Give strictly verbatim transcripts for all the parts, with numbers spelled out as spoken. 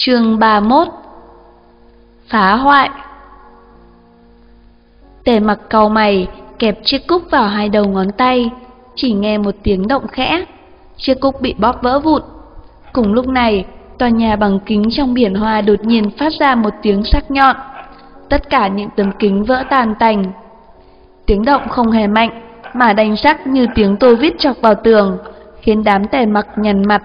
Chương ba mươi mốt. Phá hoại. Tề Mặc cau mày, kẹp chiếc cúc vào hai đầu ngón tay, chỉ nghe một tiếng động khẽ, chiếc cúc bị bóp vỡ vụn. Cùng lúc này, tòa nhà bằng kính trong biển hoa đột nhiên phát ra một tiếng sắc nhọn, tất cả những tấm kính vỡ tan tành. Tiếng động không hề mạnh, mà đanh sắc như tiếng tô vít chọc vào tường, khiến đám Tề Mặc nhăn mặt.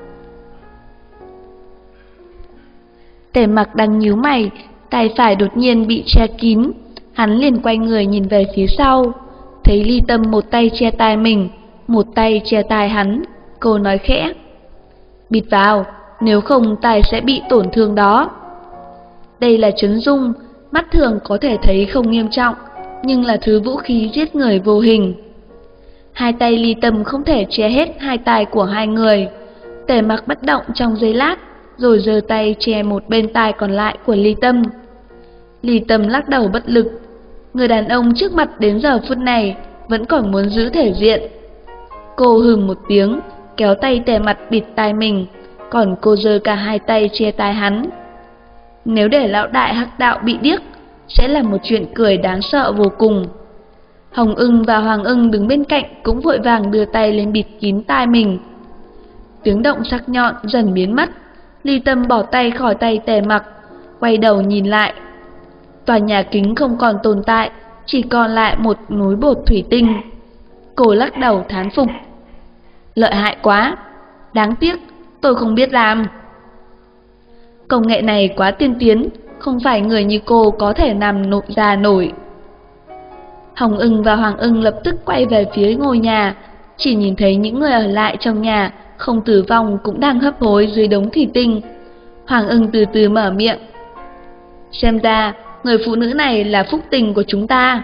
Tề Mặc đang nhíu mày, tay phải đột nhiên bị che kín, hắn liền quay người nhìn về phía sau, thấy Ly Tâm một tay che tai mình, một tay che tai hắn. Cô nói khẽ: "Bịt vào, nếu không tai sẽ bị tổn thương đó." Đây là chấn dung, mắt thường có thể thấy không nghiêm trọng, nhưng là thứ vũ khí giết người vô hình. Hai tay Ly Tâm không thể che hết hai tai của hai người. Tề Mặc bất động trong giây lát, rồi giơ tay che một bên tai còn lại của Ly Tâm. Ly Tâm lắc đầu bất lực. Người đàn ông trước mặt đến giờ phút này vẫn còn muốn giữ thể diện. Cô hừm một tiếng, kéo tay Tề Mặc bịt tai mình, còn cô giơ cả hai tay che tai hắn. Nếu để lão đại Hắc Đạo bị điếc, sẽ là một chuyện cười đáng sợ vô cùng. Hồng Ưng và Hoàng Ưng đứng bên cạnh cũng vội vàng đưa tay lên bịt kín tai mình. Tiếng động sắc nhọn dần biến mất. Ly Tâm bỏ tay khỏi tay Tề Mặc, quay đầu nhìn lại. Tòa nhà kính không còn tồn tại, chỉ còn lại một núi bột thủy tinh. Cô lắc đầu thán phục: "Lợi hại quá, đáng tiếc tôi không biết làm. Công nghệ này quá tiên tiến, không phải người như cô có thể làm nộp ra nổi." Hồng Ưng và Hoàng Ưng lập tức quay về phía ngôi nhà, chỉ nhìn thấy những người ở lại trong nhà không tử vong cũng đang hấp hối dưới đống thủy tinh. Hoàng Ưng từ từ mở miệng: "Xem ra người phụ nữ này là phúc tình của chúng ta."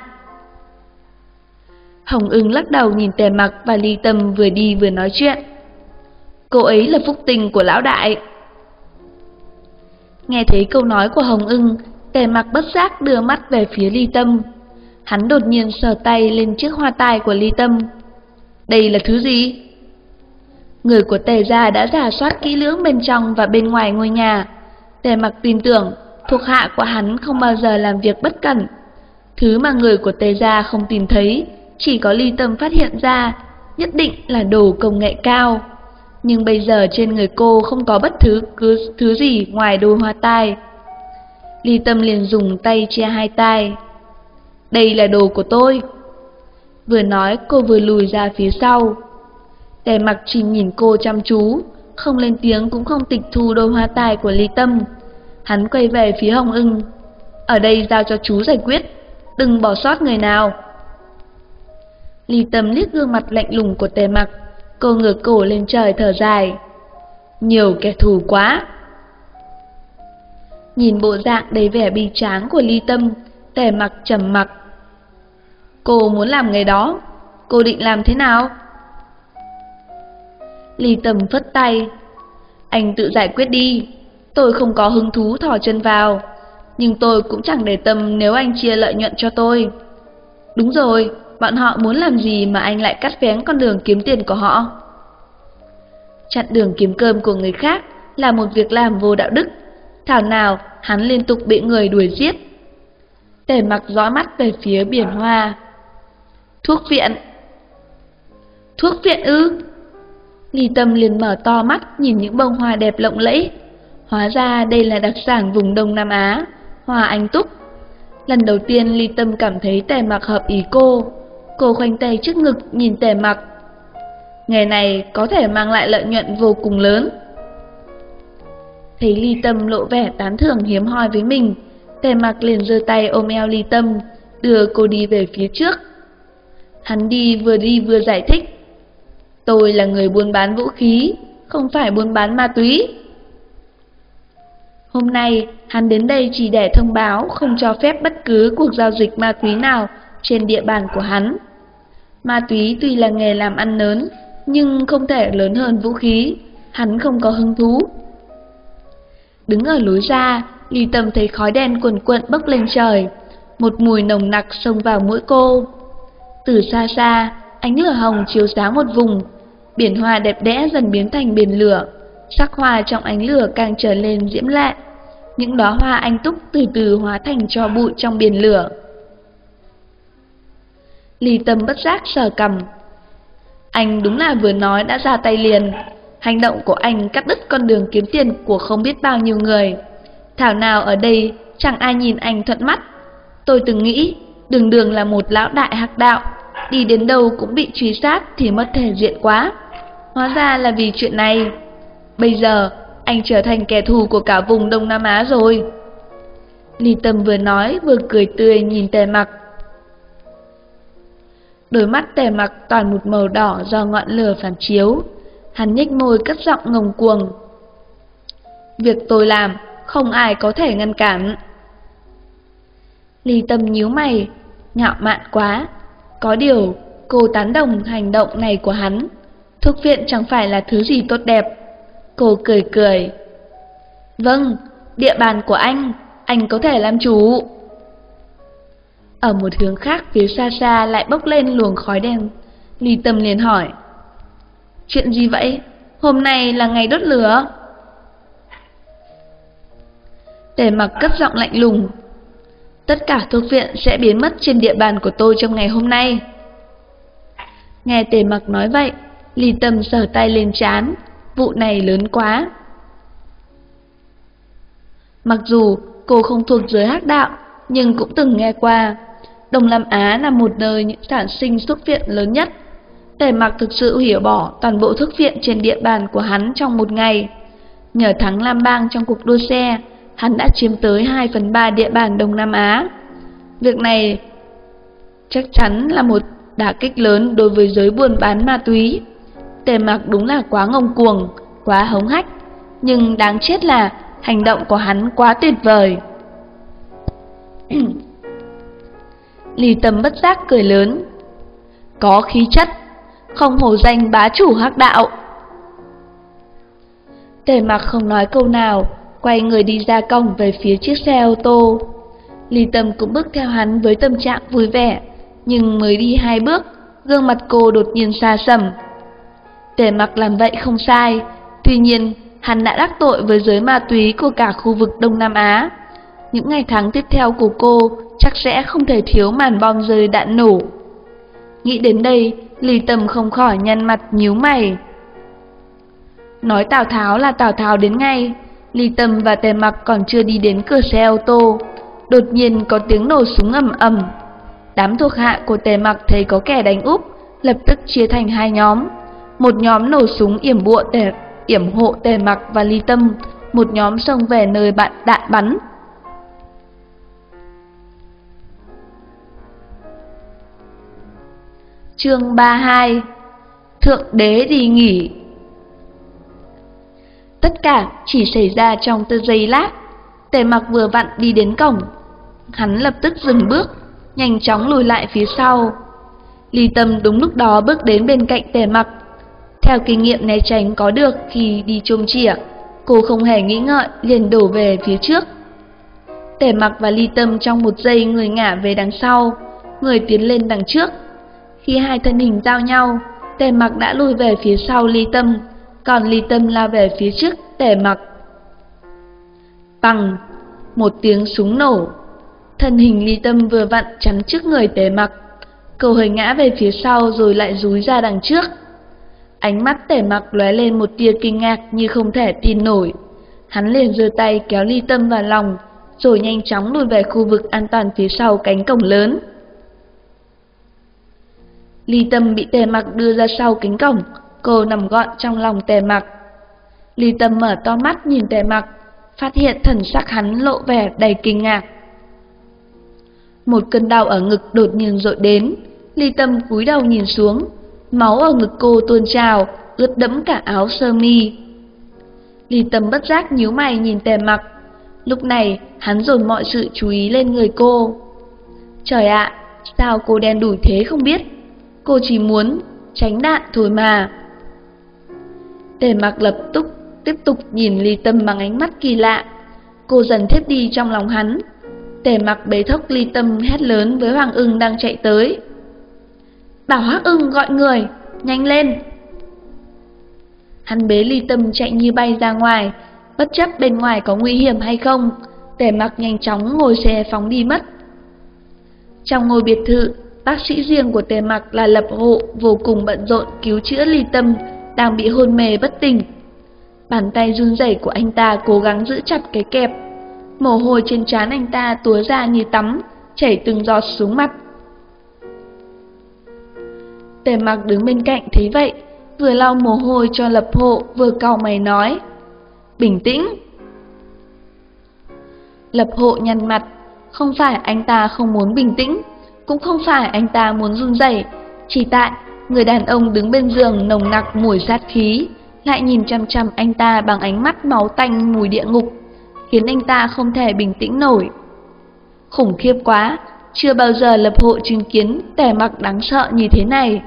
Hồng Ưng lắc đầu nhìn Tề Mặc và Ly Tâm vừa đi vừa nói chuyện: "Cô ấy là phúc tình của lão đại." Nghe thấy câu nói của Hồng Ưng, Tề Mặc bất giác đưa mắt về phía Ly Tâm. Hắn đột nhiên sờ tay lên chiếc hoa tai của Ly Tâm. "Đây là thứ gì?" Người của Tề gia đã rà soát kỹ lưỡng bên trong và bên ngoài ngôi nhà. Tề Mặc tin tưởng thuộc hạ của hắn không bao giờ làm việc bất cẩn. Thứ mà người của Tề gia không tìm thấy, chỉ có Ly Tâm phát hiện ra, nhất định là đồ công nghệ cao. Nhưng bây giờ trên người cô không có bất cứ cứ thứ gì ngoài đôi hoa tai. Ly Tâm liền dùng tay che hai tai. "Đây là đồ của tôi." Vừa nói cô vừa lùi ra phía sau. Tề Mặc chỉ nhìn cô chăm chú, không lên tiếng cũng không tịch thu đôi hoa tai của Ly Tâm. Hắn quay về phía Hồng Ưng: "Ở đây giao cho chú giải quyết, đừng bỏ sót người nào." Ly Tâm liếc gương mặt lạnh lùng của Tề Mặc, cô ngửa cổ lên trời thở dài: "Nhiều kẻ thù quá." Nhìn bộ dạng đầy vẻ bi tráng của Ly Tâm, Tề Mặc trầm mặc. "Cô muốn làm nghề đó, cô định làm thế nào?" Ly Tâm phất tay: "Anh tự giải quyết đi, tôi không có hứng thú thò chân vào, nhưng tôi cũng chẳng để tâm nếu anh chia lợi nhuận cho tôi. Đúng rồi, bọn họ muốn làm gì mà anh lại cắt vén con đường kiếm tiền của họ?" Chặn đường kiếm cơm của người khác là một việc làm vô đạo đức, thảo nào hắn liên tục bị người đuổi giết. Tề Mặc dõi mắt về phía biển hoa. "Thuốc viện." "Thuốc viện ư?" Ly Tâm liền mở to mắt nhìn những bông hoa đẹp lộng lẫy. Hóa ra đây là đặc sản vùng Đông Nam Á, hoa anh túc. Lần đầu tiên Ly Tâm cảm thấy Tề Mặc hợp ý cô. Cô khoanh tay trước ngực nhìn Tề Mặc. Nghề này có thể mang lại lợi nhuận vô cùng lớn. Thấy Ly Tâm lộ vẻ tán thưởng hiếm hoi với mình, Tề Mặc liền giơ tay ôm eo Ly Tâm, đưa cô đi về phía trước. Hắn đi vừa đi vừa giải thích: "Tôi là người buôn bán vũ khí, không phải buôn bán ma túy." Hôm nay, hắn đến đây chỉ để thông báo không cho phép bất cứ cuộc giao dịch ma túy nào trên địa bàn của hắn. Ma túy tuy là nghề làm ăn lớn, nhưng không thể lớn hơn vũ khí, hắn không có hứng thú. Đứng ở lối ra, Ly Tâm thấy khói đen cuồn cuộn bốc lên trời, một mùi nồng nặc xông vào mũi cô. Từ xa xa, ánh lửa hồng chiếu sáng một vùng, biển hoa đẹp đẽ dần biến thành biển lửa, sắc hoa trong ánh lửa càng trở lên diễm lệ. Những đóa hoa anh túc từ từ hóa thành tro bụi trong biển lửa. Ly Tâm bất giác sờ cằm. Anh đúng là vừa nói đã ra tay liền. Hành động của anh cắt đứt con đường kiếm tiền của không biết bao nhiêu người. Thảo nào ở đây chẳng ai nhìn anh thuận mắt. Tôi từng nghĩ đường đường là một lão đại hắc đạo, đi đến đâu cũng bị truy sát thì mất thể diện quá. Hóa ra là vì chuyện này. Bây giờ anh trở thành kẻ thù của cả vùng Đông Nam Á rồi. Ly Tâm vừa nói vừa cười tươi nhìn Tề Mặc. Đôi mắt Tề Mặc toàn một màu đỏ do ngọn lửa phản chiếu. Hắn nhếch môi cất giọng ngông cuồng. Việc tôi làm không ai có thể ngăn cản. Ly Tâm nhíu mày, ngạo mạn quá. Có điều cô tán đồng hành động này của hắn. Thuốc viện chẳng phải là thứ gì tốt đẹp. Cô cười cười. Vâng, địa bàn của anh, anh có thể làm chủ. Ở một hướng khác phía xa xa lại bốc lên luồng khói đen. Ly Tâm liền hỏi. Chuyện gì vậy? Hôm nay là ngày đốt lửa. Tề Mặc cất giọng lạnh lùng. Tất cả thuốc viện sẽ biến mất trên địa bàn của tôi trong ngày hôm nay. Nghe Tề Mặc nói vậy, Ly Tâm sờ tay lên trán. Vụ này lớn quá. Mặc dù cô không thuộc giới hắc đạo, nhưng cũng từng nghe qua Đông Nam Á là một nơi những sản sinh thuốc viện lớn nhất. Tề Mặc thực sự hiểu bỏ toàn bộ thuốc viện trên địa bàn của hắn trong một ngày. Nhờ thắng Lam Bang trong cuộc đua xe, hắn đã chiếm tới hai phần ba địa bàn Đông Nam Á. Việc này chắc chắn là một đả kích lớn đối với giới buôn bán ma túy. Tề Mặc đúng là quá ngông cuồng, quá hống hách, nhưng đáng chết là hành động của hắn quá tuyệt vời. Ly Tâm bất giác cười lớn. Có khí chất, không hổ danh bá chủ hắc đạo. Tề Mặc không nói câu nào, quay người đi ra cổng về phía chiếc xe ô tô. Ly Tâm cũng bước theo hắn với tâm trạng vui vẻ, nhưng mới đi hai bước, gương mặt cô đột nhiên xa sầm. Tề Mặc làm vậy không sai, tuy nhiên hắn đã đắc tội với giới ma túy của cả khu vực Đông Nam Á. Những ngày tháng tiếp theo của cô chắc sẽ không thể thiếu màn bom rơi đạn nổ. Nghĩ đến đây, Ly Tâm không khỏi nhăn mặt nhíu mày. Nói Tào Tháo là Tào Tháo đến ngay. Ly Tâm và Tề Mặc còn chưa đi đến cửa xe ô tô, đột nhiên có tiếng nổ súng ầm ầm. Đám thuộc hạ của Tề Mặc thấy có kẻ đánh úp, lập tức chia thành hai nhóm. Một nhóm nổ súng yểm bụa Tề yểm hộ Tề Mặc và Ly Tâm, một nhóm xông về nơi bạn đạn bắn. Chương ba mươi hai. Thượng đế đi nghỉ. Tất cả chỉ xảy ra trong tư giây lát. Tề Mặc vừa vặn đi đến cổng, hắn lập tức dừng bước, nhanh chóng lùi lại phía sau. Ly Tâm đúng lúc đó bước đến bên cạnh Tề Mặc. Theo kinh nghiệm né tránh có được khi đi chôm chỉa, cô không hề nghĩ ngợi liền đổ về phía trước. Tề Mặc và Ly Tâm trong một giây người ngả về đằng sau, người tiến lên đằng trước. Khi hai thân hình giao nhau, Tề Mặc đã lùi về phía sau Ly Tâm, còn Ly Tâm lao về phía trước Tề Mặc. Bằng một tiếng súng nổ, thân hình Ly Tâm vừa vặn chắn trước người Tề Mặc. Cô hơi ngã về phía sau rồi lại dúi ra đằng trước. Ánh mắt Tề Mặc lóe lên một tia kinh ngạc như không thể tin nổi. Hắn liền giơ tay kéo Ly Tâm vào lòng, rồi nhanh chóng lùi về khu vực an toàn phía sau cánh cổng lớn. Ly Tâm bị Tề Mặc đưa ra sau cánh cổng, cô nằm gọn trong lòng Tề Mặc. Ly Tâm mở to mắt nhìn Tề Mặc, phát hiện thần sắc hắn lộ vẻ đầy kinh ngạc. Một cơn đau ở ngực đột nhiên dội đến, Ly Tâm cúi đầu nhìn xuống, máu ở ngực cô tuôn trào, ướt đẫm cả áo sơ mi. Ly Tâm bất giác nhíu mày nhìn Tề Mặc. Lúc này hắn dồn mọi sự chú ý lên người cô. Trời ạ, sao cô đen đủi thế không biết? Cô chỉ muốn tránh đạn thôi mà. Tề Mặc lập tức tiếp tục nhìn Ly Tâm bằng ánh mắt kỳ lạ. Cô dần thiếp đi trong lòng hắn. Tề Mặc bế thốc Ly Tâm hét lớn với Hoàng Ưng đang chạy tới. Bảo Hắc Ưng gọi người, nhanh lên. Hắn bế Ly Tâm chạy như bay ra ngoài, bất chấp bên ngoài có nguy hiểm hay không, Tề Mặc nhanh chóng ngồi xe phóng đi mất. Trong ngôi biệt thự, bác sĩ riêng của Tề Mặc là Lập Hộ vô cùng bận rộn cứu chữa Ly Tâm đang bị hôn mê bất tỉnh. Bàn tay run rẩy của anh ta cố gắng giữ chặt cái kẹp, mồ hôi trên trán anh ta túa ra như tắm, chảy từng giọt xuống mặt. Tề Mặc đứng bên cạnh thấy vậy, vừa lau mồ hôi cho Lập Hộ vừa cau mày nói: "Bình tĩnh." Lập Hộ nhăn mặt, không phải anh ta không muốn bình tĩnh, cũng không phải anh ta muốn run rẩy, chỉ tại người đàn ông đứng bên giường nồng nặc mùi sát khí, lại nhìn chăm chăm anh ta bằng ánh mắt máu tanh mùi địa ngục, khiến anh ta không thể bình tĩnh nổi. Khủng khiếp quá, chưa bao giờ Lập Hộ chứng kiến Tề Mặc đáng sợ như thế này.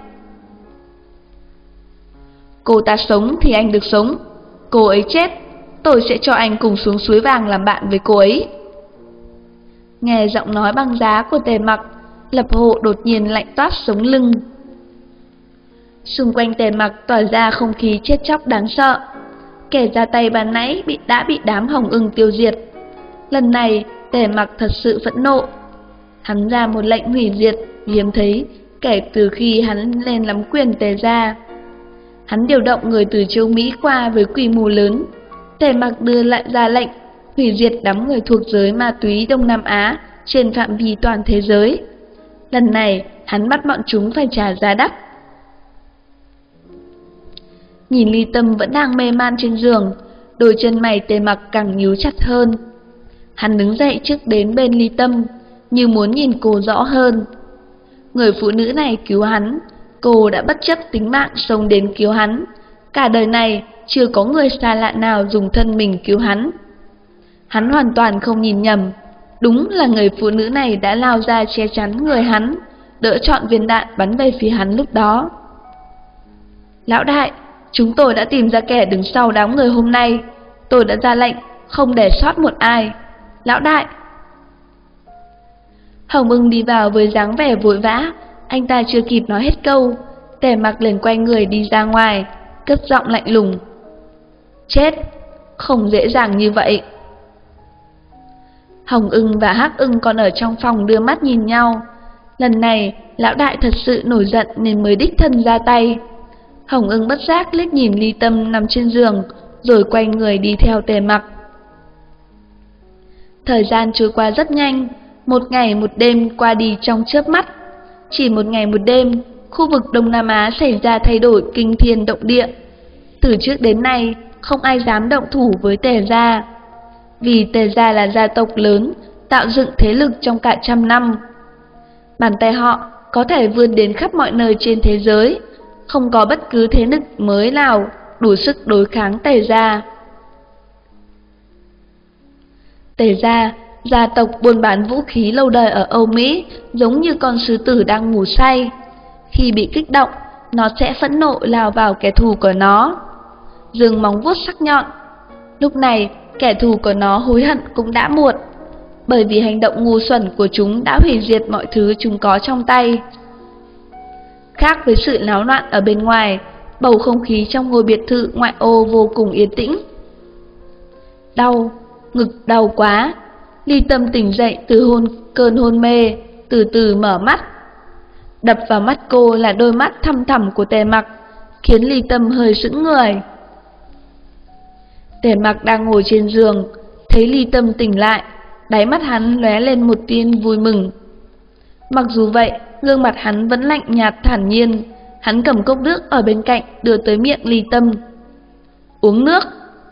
Cô ta sống thì anh được sống, cô ấy chết, tôi sẽ cho anh cùng xuống suối vàng làm bạn với cô ấy. Nghe giọng nói băng giá của Tề Mặc, Lập Hộ đột nhiên lạnh toát sống lưng. Xung quanh Tề Mặc tỏa ra không khí chết chóc đáng sợ. Kẻ ra tay ban nãy bị đã bị đám Hồng Ưng tiêu diệt. Lần này Tề Mặc thật sự phẫn nộ. Hắn ra một lệnh hủy diệt hiếm thấy kể từ khi hắn lên nắm quyền Tề gia. Hắn điều động người từ châu Mỹ qua với quy mô lớn. Tề Mặc đưa lại ra lệnh hủy diệt đám người thuộc giới ma túy Đông Nam Á trên phạm vi toàn thế giới. Lần này hắn bắt bọn chúng phải trả giá đắt. Nhìn Ly Tâm vẫn đang mê man trên giường, đôi chân mày Tề Mặc càng nhíu chặt hơn. Hắn đứng dậy trước đến bên Ly Tâm, như muốn nhìn cô rõ hơn. Người phụ nữ này cứu hắn, cô đã bất chấp tính mạng xông đến cứu hắn. Cả đời này chưa có người xa lạ nào dùng thân mình cứu hắn. Hắn hoàn toàn không nhìn nhầm, đúng là người phụ nữ này đã lao ra che chắn người hắn, đỡ chọn viên đạn bắn về phía hắn lúc đó. Lão đại, chúng tôi đã tìm ra kẻ đứng sau đám người hôm nay. Tôi đã ra lệnh không để sót một ai. Lão đại. Hồng Ưng đi vào với dáng vẻ vội vã. Anh ta chưa kịp nói hết câu, Tề Mặc liền quay người đi ra ngoài, cất giọng lạnh lùng: Chết, không dễ dàng như vậy. Hồng Ưng và Hắc Ưng còn ở trong phòng đưa mắt nhìn nhau. Lần này lão đại thật sự nổi giận nên mới đích thân ra tay. Hồng Ưng bất giác liếc nhìn Ly Tâm nằm trên giường, rồi quay người đi theo Tề Mặc. Thời gian trôi qua rất nhanh, một ngày một đêm qua đi trong chớp mắt. Chỉ một ngày một đêm, khu vực Đông Nam Á xảy ra thay đổi kinh thiên động địa. Từ trước đến nay, không ai dám động thủ với Tề gia. Vì Tề gia là gia tộc lớn, tạo dựng thế lực trong cả trăm năm. Bàn tay họ có thể vươn đến khắp mọi nơi trên thế giới, không có bất cứ thế lực mới nào đủ sức đối kháng Tề gia. Tề gia, gia tộc buôn bán vũ khí lâu đời ở Âu Mỹ, giống như con sư tử đang ngủ say. Khi bị kích động, nó sẽ phẫn nộ lao vào kẻ thù của nó, giương móng vuốt sắc nhọn. Lúc này, kẻ thù của nó hối hận cũng đã muộn, bởi vì hành động ngu xuẩn của chúng đã hủy diệt mọi thứ chúng có trong tay. Khác với sự náo loạn ở bên ngoài, bầu không khí trong ngôi biệt thự ngoại ô vô cùng yên tĩnh. Đau, ngực đau quá. Ly Tâm tỉnh dậy từ hôn cơn hôn mê, từ từ mở mắt. Đập vào mắt cô là đôi mắt thăm thẳm của Tề Mặc, khiến Ly Tâm hơi sững người. Tề Mặc đang ngồi trên giường, thấy Ly Tâm tỉnh lại, đáy mắt hắn lóe lên một tia vui mừng. Mặc dù vậy, gương mặt hắn vẫn lạnh nhạt thản nhiên. Hắn cầm cốc nước ở bên cạnh đưa tới miệng Ly Tâm. Uống nước.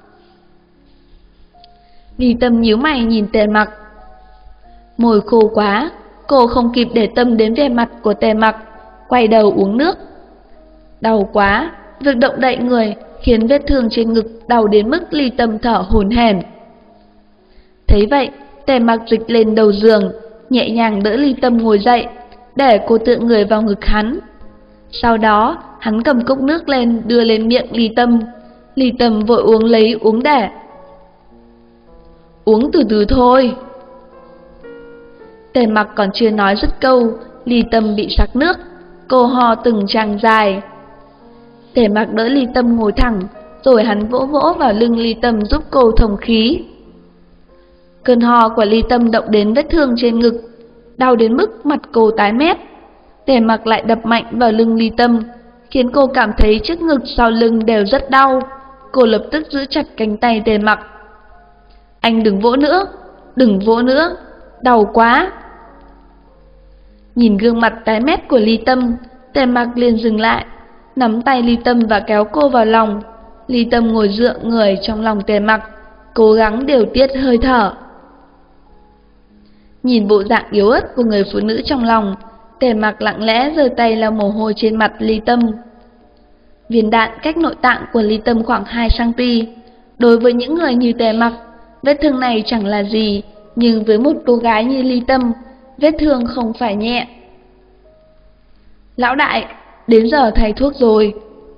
Ly Tâm nhíu mày nhìn Tề Mặc. Môi khô quá, cô không kịp để tâm đến vẻ mặt của Tề Mặc, quay đầu uống nước. Đau quá, việc động đậy người khiến vết thương trên ngực đau đến mức Ly Tâm thở hổn hển. Thấy vậy, Tề Mặc dịch lên đầu giường, nhẹ nhàng đỡ Ly Tâm ngồi dậy, để cô tựa người vào ngực hắn. Sau đó, hắn cầm cốc nước lên đưa lên miệng Ly Tâm. Ly Tâm vội uống lấy uống để. Uống từ từ thôi. Tề Mặc còn chưa nói dứt câu, Ly Tâm bị sặc nước, cô ho từng tràng dài. Tề Mặc đỡ Ly Tâm ngồi thẳng, rồi hắn vỗ vỗ vào lưng Ly Tâm giúp cô thông khí. Cơn ho của Ly Tâm động đến vết thương trên ngực, đau đến mức mặt cô tái mét. Tề Mặc lại đập mạnh vào lưng Ly Tâm, khiến cô cảm thấy trước ngực sau lưng đều rất đau. Cô lập tức giữ chặt cánh tay Tề Mặc. Anh đừng vỗ nữa, đừng vỗ nữa, đau quá. Nhìn gương mặt tái mét của Ly Tâm, Tề Mặc liền dừng lại, nắm tay Ly Tâm và kéo cô vào lòng. Ly Tâm ngồi dựa người trong lòng Tề Mặc, cố gắng điều tiết hơi thở. Nhìn bộ dạng yếu ớt của người phụ nữ trong lòng, Tề Mặc lặng lẽ giơ tay lau mồ hôi trên mặt Ly Tâm. Viên đạn cách nội tạng của Ly Tâm khoảng hai xăng-ti-mét. Đối với những người như Tề Mặc, vết thương này chẳng là gì, nhưng với một cô gái như Ly Tâm, vết thương không phải nhẹ. Lão đại, đến giờ thay thuốc rồi.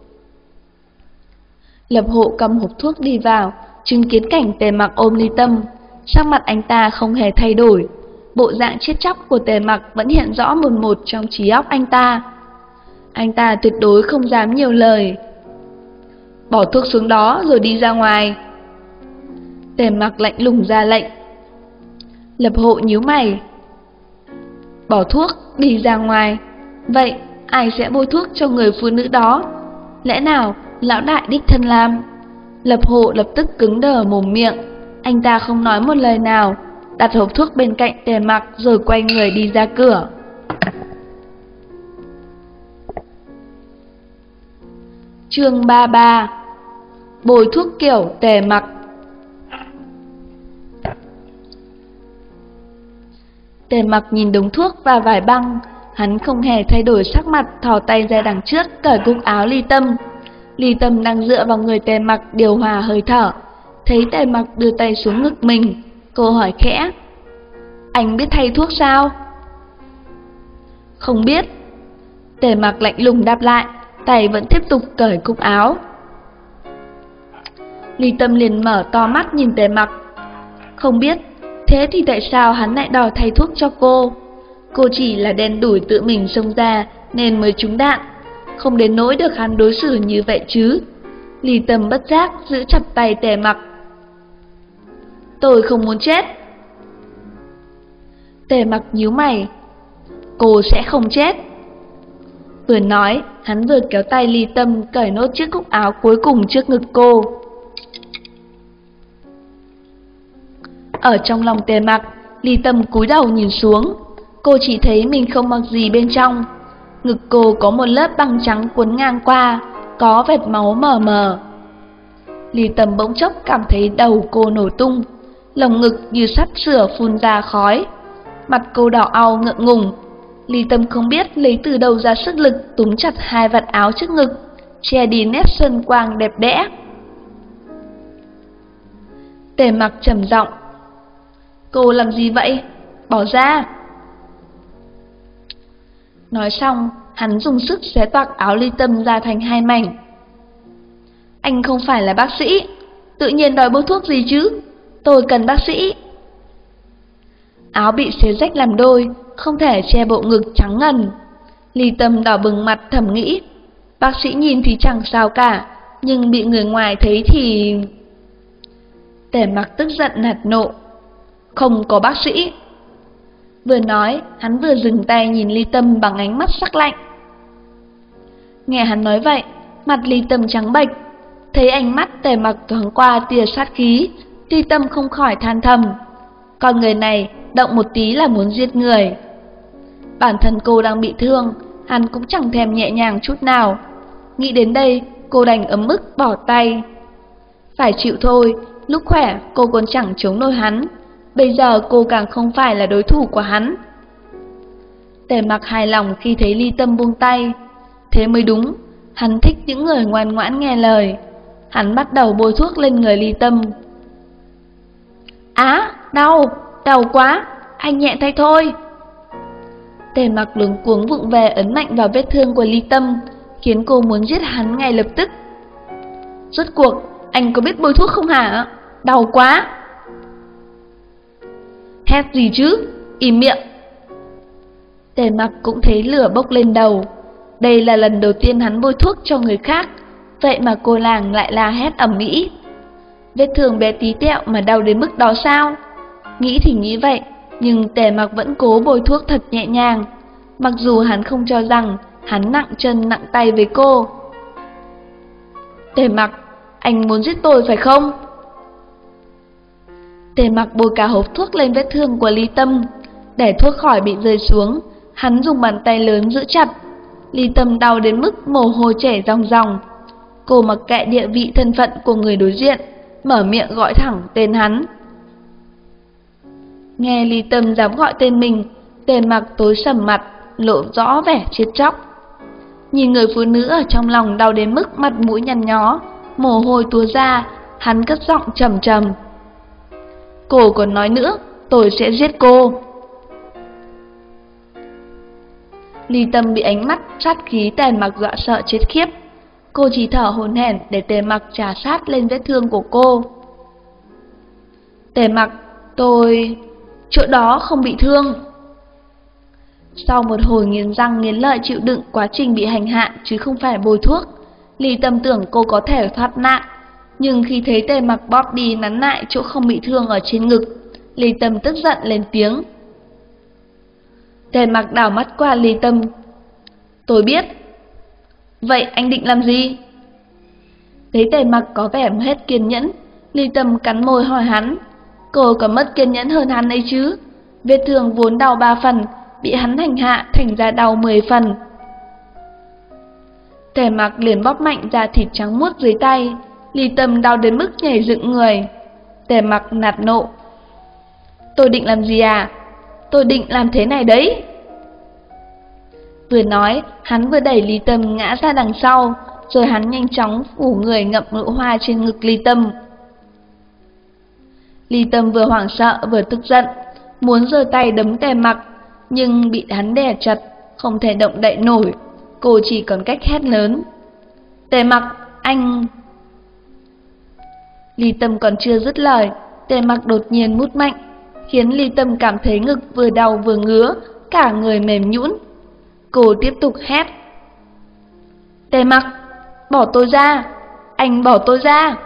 Lập Hộ cầm hộp thuốc đi vào, chứng kiến cảnh Tề Mặc ôm Ly Tâm. Sắc mặt anh ta không hề thay đổi, bộ dạng chết chóc của Tề Mặc vẫn hiện rõ một một trong trí óc anh ta. Anh ta tuyệt đối không dám nhiều lời. Bỏ thuốc xuống đó rồi đi ra ngoài. Tề Mặc lạnh lùng ra lệnh. Lập Hộ nhíu mày. Bỏ thuốc, đi ra ngoài. Vậy ai sẽ bôi thuốc cho người phụ nữ đó? Lẽ nào lão đại đích thân làm? Lập Hộ lập tức cứng đờ mồm miệng. Anh ta không nói một lời nào, đặt hộp thuốc bên cạnh Tề Mặc rồi quay người đi ra cửa. Chương ba mươi ba. Bôi thuốc kiểu Tề Mặc. Tề Mặc nhìn đống thuốc và vải băng, hắn không hề thay đổi sắc mặt, thò tay ra đằng trước cởi cúc áo Ly Tâm. Ly Tâm đang dựa vào người Tề Mặc điều hòa hơi thở, thấy Tề Mặc đưa tay xuống ngực mình, cô hỏi khẽ: Anh biết thay thuốc sao? Không biết. Tề Mặc lạnh lùng đáp lại, tay vẫn tiếp tục cởi cúc áo. Ly Tâm liền mở to mắt nhìn Tề Mặc. Không biết, thế thì tại sao hắn lại đòi thay thuốc cho cô? Cô chỉ là đen đủi tự mình xông ra nên mới trúng đạn, không đến nỗi được hắn đối xử như vậy chứ. Ly Tâm bất giác giữ chặt tay Tề Mặc. Tôi không muốn chết. Tề Mặc nhíu mày. Cô sẽ không chết. Vừa nói, hắn vừa kéo tay Ly Tâm cởi nốt chiếc cúc áo cuối cùng trước ngực cô. Ở trong lòng Tề Mặc, Ly Tâm cúi đầu nhìn xuống. Cô chỉ thấy mình không mặc gì bên trong. Ngực cô có một lớp băng trắng cuốn ngang qua, có vệt máu mờ mờ. Ly Tâm bỗng chốc cảm thấy đầu cô nổ tung, lồng ngực như sắp sửa phun ra khói. Mặt cô đỏ au ngượng ngùng. Ly Tâm không biết lấy từ đâu ra sức lực túm chặt hai vạt áo trước ngực, che đi nét xuân quang đẹp đẽ. Tề Mặc trầm giọng. Cô làm gì vậy? Bỏ ra. Nói xong, hắn dùng sức xé toạc áo Ly Tâm ra thành hai mảnh. Anh không phải là bác sĩ, tự nhiên đòi bôi thuốc gì chứ? Tôi cần bác sĩ. Áo bị xé rách làm đôi, không thể che bộ ngực trắng ngần. Ly Tâm đỏ bừng mặt thầm nghĩ, bác sĩ nhìn thì chẳng sao cả, nhưng bị người ngoài thấy thì... Tề Mặc tức giận nạt nộ. Không có bác sĩ. Vừa nói, hắn vừa dừng tay nhìn Ly Tâm bằng ánh mắt sắc lạnh. Nghe hắn nói vậy, mặt Ly Tâm trắng bệch. Thấy ánh mắt Tề Mặc thoáng qua tia sát khí, Ly Tâm không khỏi than thầm. Con người này động một tí là muốn giết người. Bản thân cô đang bị thương, hắn cũng chẳng thèm nhẹ nhàng chút nào. Nghĩ đến đây, cô đành ấm ức bỏ tay. Phải chịu thôi, lúc khỏe cô còn chẳng chống nổi hắn, bây giờ cô càng không phải là đối thủ của hắn. Tề Mặc hài lòng khi thấy Ly Tâm buông tay. Thế mới đúng, hắn thích những người ngoan ngoãn nghe lời. Hắn bắt đầu bôi thuốc lên người Ly Tâm. Á, đau, đau quá, anh nhẹ tay thôi. Tề Mặc luống cuống vụng về ấn mạnh vào vết thương của Ly Tâm, khiến cô muốn giết hắn ngay lập tức. Rốt cuộc, anh có biết bôi thuốc không hả? Đau quá. Hét gì chứ, im miệng. Tề Mặc cũng thấy lửa bốc lên đầu. Đây là lần đầu tiên hắn bôi thuốc cho người khác, vậy mà cô làng lại la hét ầm ĩ. Vết thương bé tí tẹo mà đau đến mức đó sao? Nghĩ thì nghĩ vậy, nhưng Tề Mặc vẫn cố bôi thuốc thật nhẹ nhàng, mặc dù hắn không cho rằng hắn nặng chân nặng tay với cô. Tề Mặc, anh muốn giết tôi phải không? Tề Mặc bôi cả hộp thuốc lên vết thương của Ly Tâm, để thuốc khỏi bị rơi xuống, hắn dùng bàn tay lớn giữ chặt. Ly Tâm đau đến mức mồ hôi chảy ròng ròng. Cô mặc kệ địa vị thân phận của người đối diện, mở miệng gọi thẳng tên hắn. Nghe Ly Tâm dám gọi tên mình, Tề Mặc tối sầm mặt, lộ rõ vẻ chết chóc. Nhìn người phụ nữ ở trong lòng đau đến mức mặt mũi nhăn nhó, mồ hôi túa ra, hắn cất giọng trầm trầm. Cô còn nói nữa, tôi sẽ giết cô. Ly Tâm bị ánh mắt sát khí Tề Mặc dọa sợ chết khiếp. Cô chỉ thở hổn hển để Tề Mặc trà sát lên vết thương của cô. Tề Mặc, tôi... chỗ đó không bị thương. Sau một hồi nghiến răng nghiến lợi chịu đựng quá trình bị hành hạ chứ không phải bôi thuốc, Ly Tâm tưởng cô có thể thoát nạn. Nhưng khi thấy Tề Mặc bóp đi nắn lại chỗ không bị thương ở trên ngực, Ly Tâm tức giận lên tiếng. Tề Mặc đảo mắt qua Ly Tâm. Tôi biết. Vậy anh định làm gì? Thấy Tề Mặc có vẻ hết kiên nhẫn, Ly Tâm cắn môi hỏi hắn. Cô có mất kiên nhẫn hơn hắn ấy chứ? Vết thương vốn đau ba phần, bị hắn hành hạ thành ra đau mười phần. Tề Mặc liền bóp mạnh ra thịt trắng muốt dưới tay. Ly Tâm đau đến mức nhảy dựng người. Tề Mặc nạt nộ. Tôi định làm gì à? Tôi định làm thế này đấy. Vừa nói, hắn vừa đẩy Ly Tâm ngã ra đằng sau, rồi hắn nhanh chóng phủ người ngậm nụ hoa trên ngực Ly Tâm. Ly Tâm vừa hoảng sợ vừa tức giận, muốn giơ tay đấm Tề Mặc, nhưng bị hắn đè chặt, không thể động đậy nổi. Cô chỉ còn cách hét lớn. Tề Mặc, anh... Ly Tâm còn chưa dứt lời, Tề Mặc đột nhiên mút mạnh, khiến Ly Tâm cảm thấy ngực vừa đau vừa ngứa, cả người mềm nhũn. Cô tiếp tục hét. Tề Mặc, bỏ tôi ra, anh bỏ tôi ra.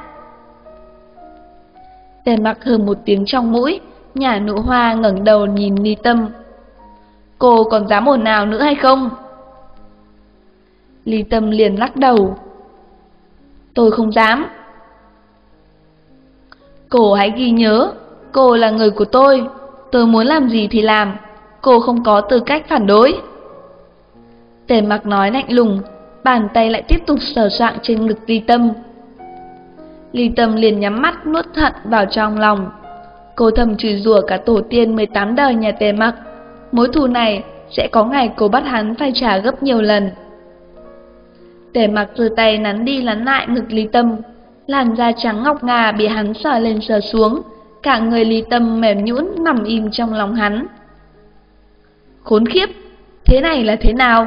Tề Mặc hừ một tiếng trong mũi, nhả nụ hoa ngẩng đầu nhìn Ly Tâm. Cô còn dám ồn nào nữa hay không? Ly Tâm liền lắc đầu. Tôi không dám. Cô hãy ghi nhớ, cô là người của tôi, tôi muốn làm gì thì làm, cô không có tư cách phản đối. Tề Mặc nói lạnh lùng, bàn tay lại tiếp tục sờ soạng trên ngực Ly Tâm. Ly Tâm liền nhắm mắt nuốt hận vào trong lòng. Cô thầm chửi rủa cả tổ tiên mười tám đời nhà Tề Mặc. Mối thù này sẽ có ngày cô bắt hắn phải trả gấp nhiều lần. Tề Mặc giơ tay nắn đi nắn lại ngực Ly Tâm. Làn da trắng ngọc ngà bị hắn sờ lên sờ xuống, cả người Ly Tâm mềm nhũn nằm im trong lòng hắn. Khốn khiếp, thế này là thế nào?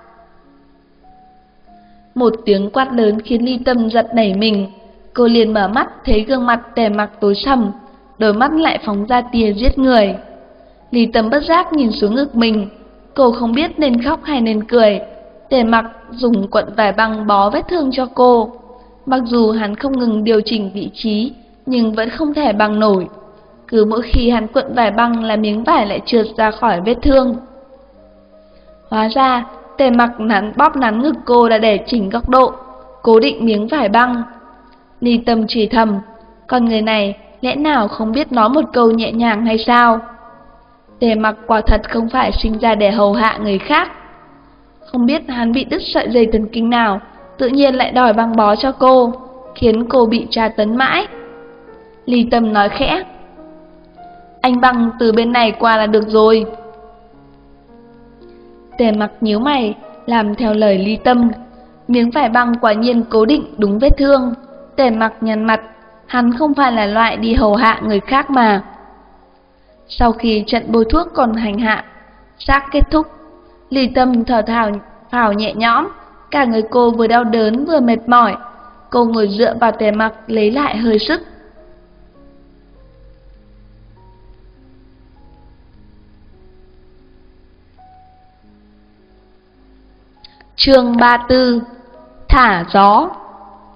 Một tiếng quát lớn khiến Ly Tâm giật nảy mình. Cô liền mở mắt thấy gương mặt Tề Mặc tối sầm, đôi mắt lại phóng ra tia giết người. Ly Tâm bất giác nhìn xuống ngực mình, cô không biết nên khóc hay nên cười. Tề Mặc dùng cuộn vải băng bó vết thương cho cô. Mặc dù hắn không ngừng điều chỉnh vị trí, nhưng vẫn không thể bằng nổi. Cứ mỗi khi hắn cuộn vải băng là miếng vải lại trượt ra khỏi vết thương. Hóa ra, Tề Mặc nắn bóp nắn ngực cô là để chỉnh góc độ, cố định miếng vải băng. Ly Tâm chỉ thầm, con người này lẽ nào không biết nói một câu nhẹ nhàng hay sao? Tề Mặc quả thật không phải sinh ra để hầu hạ người khác. Không biết hắn bị đứt sợi dây thần kinh nào, tự nhiên lại đòi băng bó cho cô, khiến cô bị tra tấn mãi. Ly Tâm nói khẽ, anh băng từ bên này qua là được rồi. Tề Mặc nhíu mày, làm theo lời Ly Tâm. Miếng vải băng quả nhiên cố định đúng vết thương. Tề Mặc nhăn mặt, hắn không phải là loại đi hầu hạ người khác mà. Sau khi trận bôi thuốc còn hành hạ xác kết thúc, Ly Tâm thở thào phào nhẹ nhõm, cả người cô vừa đau đớn vừa mệt mỏi. Cô ngồi dựa vào Tề Mặc lấy lại hơi sức. Chương ba mươi tư. Thả gió.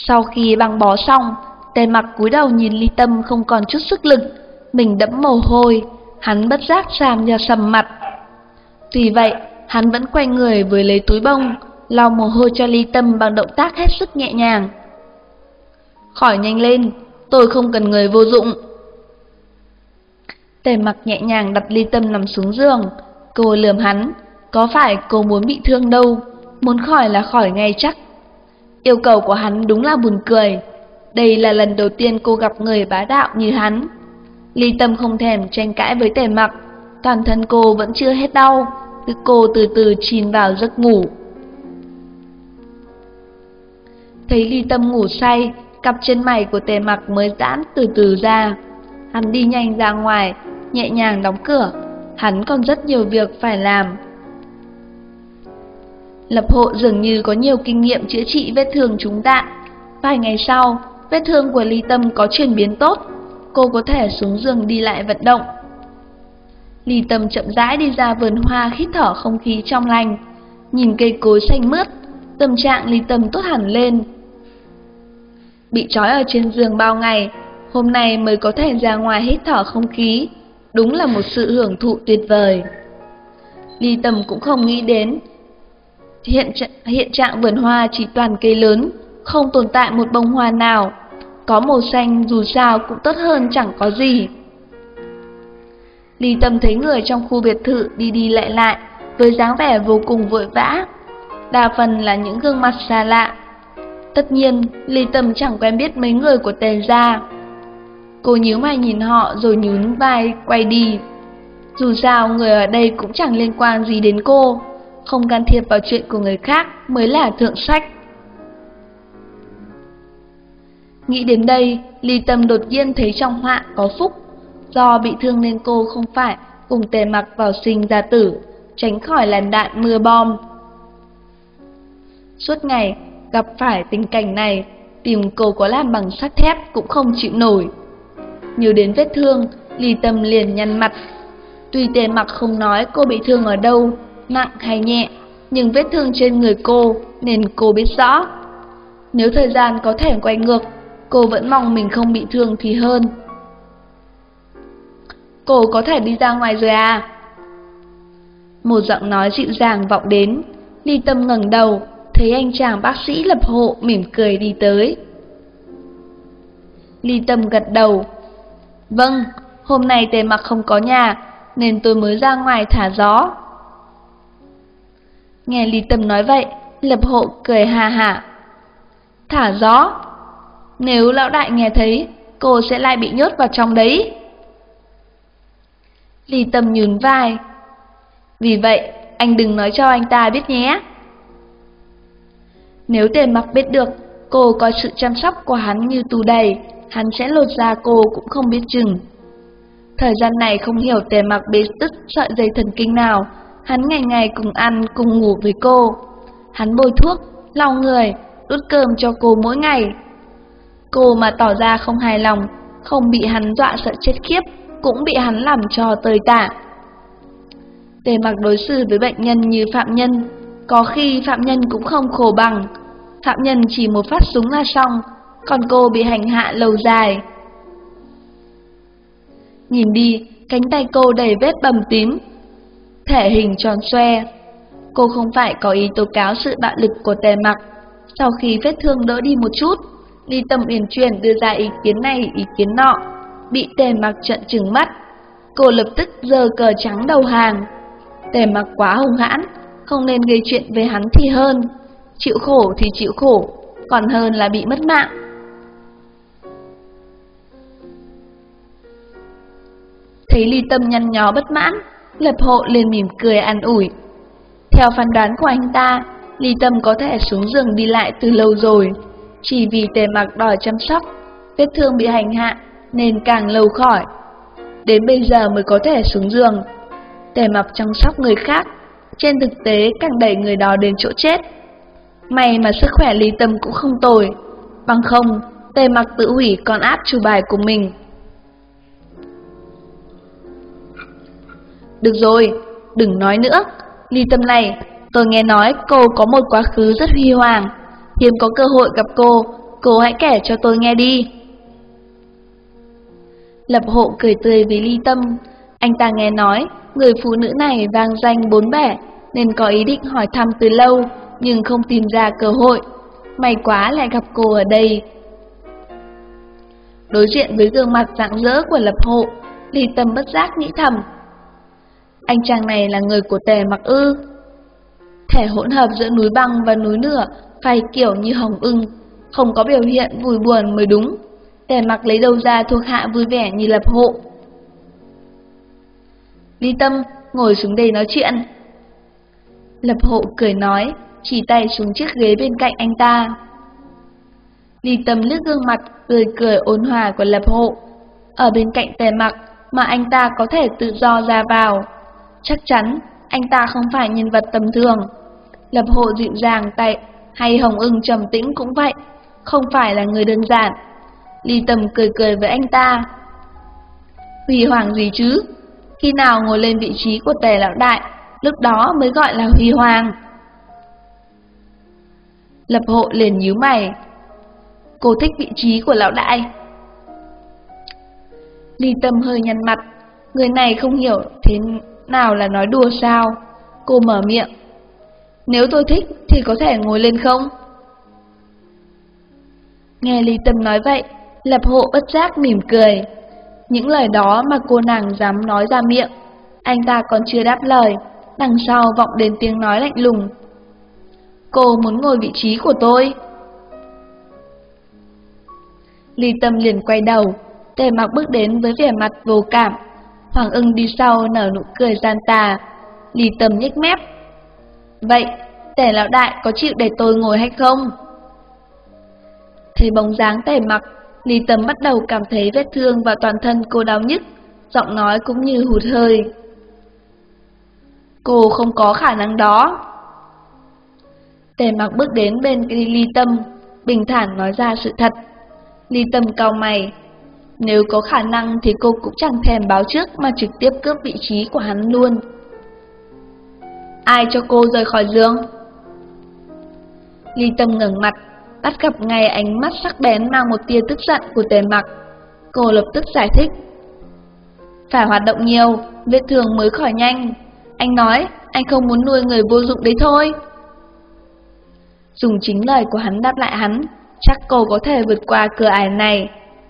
Sau khi băng bó xong, Tề Mặc cúi đầu nhìn Ly Tâm không còn chút sức lực, mình đẫm mồ hôi, hắn bất giác sàm ra sầm mặt. Tuy vậy, hắn vẫn quay người với lấy túi bông, lau mồ hôi cho Ly Tâm bằng động tác hết sức nhẹ nhàng. Khỏi nhanh lên, tôi không cần người vô dụng. Tề Mặc nhẹ nhàng đặt Ly Tâm nằm xuống giường, cô lườm hắn, có phải cô muốn bị thương đâu, muốn khỏi là khỏi ngay chắc. Yêu cầu của hắn đúng là buồn cười, đây là lần đầu tiên cô gặp người bá đạo như hắn. Ly Tâm không thèm tranh cãi với Tề Mặc, toàn thân cô vẫn chưa hết đau, cứ cô từ từ chìm vào giấc ngủ. Thấy Ly Tâm ngủ say, cặp chân mày của Tề Mặc mới giãn từ từ ra. Hắn đi nhanh ra ngoài, nhẹ nhàng đóng cửa, hắn còn rất nhiều việc phải làm. Lập Hộ dường như có nhiều kinh nghiệm chữa trị vết thương trúng đạn. Vài ngày sau, vết thương của Ly Tâm có chuyển biến tốt, cô có thể xuống giường đi lại vận động. Ly Tâm chậm rãi đi ra vườn hoa hít thở không khí trong lành, nhìn cây cối xanh mướt, tâm trạng Ly Tâm tốt hẳn lên. Bị trói ở trên giường bao ngày, hôm nay mới có thể ra ngoài hít thở không khí, đúng là một sự hưởng thụ tuyệt vời. Ly Tâm cũng không nghĩ đến hiện, hiện trạng vườn hoa chỉ toàn cây lớn, không tồn tại một bông hoa nào, có màu xanh dù sao cũng tốt hơn chẳng có gì. Ly Tâm thấy người trong khu biệt thự đi đi lại lại với dáng vẻ vô cùng vội vã, đa phần là những gương mặt xa lạ. Tất nhiên, Ly Tâm chẳng quen biết mấy người của Tề gia. Cô nhíu mày nhìn họ rồi nhún vai quay đi. Dù sao người ở đây cũng chẳng liên quan gì đến cô, không can thiệp vào chuyện của người khác mới là thượng sách. Nghĩ đến đây, Ly Tâm đột nhiên thấy trong họa có phúc. Do bị thương nên cô không phải cùng Tề Mặc vào sinh ra tử, tránh khỏi làn đạn mưa bom. Suốt ngày gặp phải tình cảnh này, tìm cô có làm bằng sắt thép cũng không chịu nổi. Nhớ đến vết thương, Ly Tâm liền nhăn mặt. Tuy Tề Mặc không nói cô bị thương ở đâu, nặng hay nhẹ, nhưng vết thương trên người cô nên cô biết rõ. Nếu thời gian có thể quay ngược, cô vẫn mong mình không bị thương thì hơn. Cô có thể đi ra ngoài rồi à? Một giọng nói dịu dàng vọng đến. Ly Tâm ngẩng đầu, thấy anh chàng bác sĩ Lập Hộ mỉm cười đi tới. Ly Tâm gật đầu. Vâng, hôm nay Tề Mặc không có nhà, nên tôi mới ra ngoài thả gió. Nghe Ly Tâm nói vậy, Lập Hộ cười hà hả. Thả gió? Nếu lão đại nghe thấy, cô sẽ lại bị nhốt vào trong đấy. Ly Tâm nhún vai. Vì vậy, anh đừng nói cho anh ta biết nhé. Nếu Tề Mặc biết được cô coi sự chăm sóc của hắn như tù đầy, hắn sẽ lột da cô cũng không biết chừng. Thời gian này không hiểu Tề Mặc bế đứt sợi dây thần kinh nào, hắn ngày ngày cùng ăn cùng ngủ với cô. Hắn bôi thuốc, lau người, đút cơm cho cô mỗi ngày. Cô mà tỏ ra không hài lòng, không bị hắn dọa sợ chết khiếp, cũng bị hắn làm cho tơi tả. Tề Mặc đối xử với bệnh nhân như phạm nhân, có khi phạm nhân cũng không khổ bằng. Phạm nhân chỉ một phát súng là xong, còn cô bị hành hạ lâu dài. Nhìn đi, cánh tay cô đầy vết bầm tím, thể hình tròn xoe. Cô không phải có ý tố cáo sự bạo lực của Tề Mặc. Sau khi vết thương đỡ đi một chút, Ly Tâm uyển chuyển đưa ra ý kiến này ý kiến nọ, bị Tề Mặc trợn trừng mắt. Cô lập tức giơ cờ trắng đầu hàng. Tề Mặc quá hung hãn, không nên gây chuyện với hắn thì hơn. Chịu khổ thì chịu khổ, còn hơn là bị mất mạng. Thấy Ly Tâm nhăn nhó bất mãn, Lập Hộ liền mỉm cười an ủi. Theo phán đoán của anh ta, Ly Tâm có thể xuống giường đi lại từ lâu rồi, chỉ vì Tề Mặc đòi chăm sóc, vết thương bị hành hạ nên càng lâu khỏi. Đến bây giờ mới có thể xuống giường. Tề Mặc chăm sóc người khác, trên thực tế càng đẩy người đó đến chỗ chết. May mà sức khỏe Ly Tâm cũng không tồi, bằng không Tề Mặc tự hủy con át chủ bài của mình. Được rồi, đừng nói nữa. Ly Tâm này, tôi nghe nói cô có một quá khứ rất huy hoàng, hiếm có cơ hội gặp cô, cô hãy kể cho tôi nghe đi. Lập Hộ cười tươi với Ly Tâm. Anh ta nghe nói người phụ nữ này vang danh bốn bể nên có ý định hỏi thăm từ lâu nhưng không tìm ra cơ hội. May quá lại gặp cô ở đây. Đối diện với gương mặt rạng rỡ của Lập Hộ, Ly Tâm bất giác nghĩ thầm. Anh chàng này là người của Tề Mặc ư? Thể hỗn hợp giữa núi băng và núi lửa, phai kiểu như hồng ưng, không có biểu hiện vui buồn mới đúng. Tề Mặc lấy đâu ra thuộc hạ vui vẻ như Lập Hộ? Ly Tâm, ngồi xuống đây nói chuyện. Lập Hộ cười nói, chỉ tay xuống chiếc ghế bên cạnh anh ta. Ly Tâm liếc gương mặt tươi cười ôn hòa của Lập Hộ. Ở bên cạnh Tề Mặc mà anh ta có thể tự do ra vào. Chắc chắn anh ta không phải nhân vật tầm thường. Lập Hộ dịu dàng tay hay hồng ưng trầm tĩnh cũng vậy, không phải là người đơn giản. Ly Tâm cười cười với anh ta. Huy hoàng gì chứ? Khi nào ngồi lên vị trí của Tề lão đại, lúc đó mới gọi là huy hoàng. Lập Hộ liền nhíu mày. Cô thích vị trí của lão đại? Ly Tâm hơi nhăn mặt. Người này không hiểu thế nào là nói đùa sao. Cô mở miệng. Nếu tôi thích thì có thể ngồi lên không? Nghe Ly Tâm nói vậy, Lập Hộ bất giác mỉm cười. Những lời đó mà cô nàng dám nói ra miệng. Anh ta còn chưa đáp lời, đằng sau vọng đến tiếng nói lạnh lùng. Cô muốn ngồi vị trí của tôi? Ly Tâm liền quay đầu. Tề Mặc bước đến với vẻ mặt vô cảm. Hoàng ưng đi sau nở nụ cười gian tà. Ly Tâm nhếch mép. Vậy, Tề lão đại có chịu để tôi ngồi hay không? Thấy bóng dáng Tề Mặc, Ly Tâm bắt đầu cảm thấy vết thương và toàn thân cô đau nhức, giọng nói cũng như hụt hơi. Cô không có khả năng đó. Tề Mặc bước đến bên Ly Tâm, bình thản nói ra sự thật. Ly Tâm cau mày. Nếu có khả năng thì cô cũng chẳng thèm báo trước mà trực tiếp cướp vị trí của hắn luôn. Ai cho cô rời khỏi giường? Ly Tâm ngẩng mặt, bắt gặp ngay ánh mắt sắc bén mang một tia tức giận của Tề Mặc. Cô lập tức giải thích. Phải hoạt động nhiều, vết thương mới khỏi nhanh. Anh nói anh không muốn nuôi người vô dụng đấy thôi. Dùng chính lời của hắn đáp lại hắn, chắc cô có thể vượt qua cửa ải này.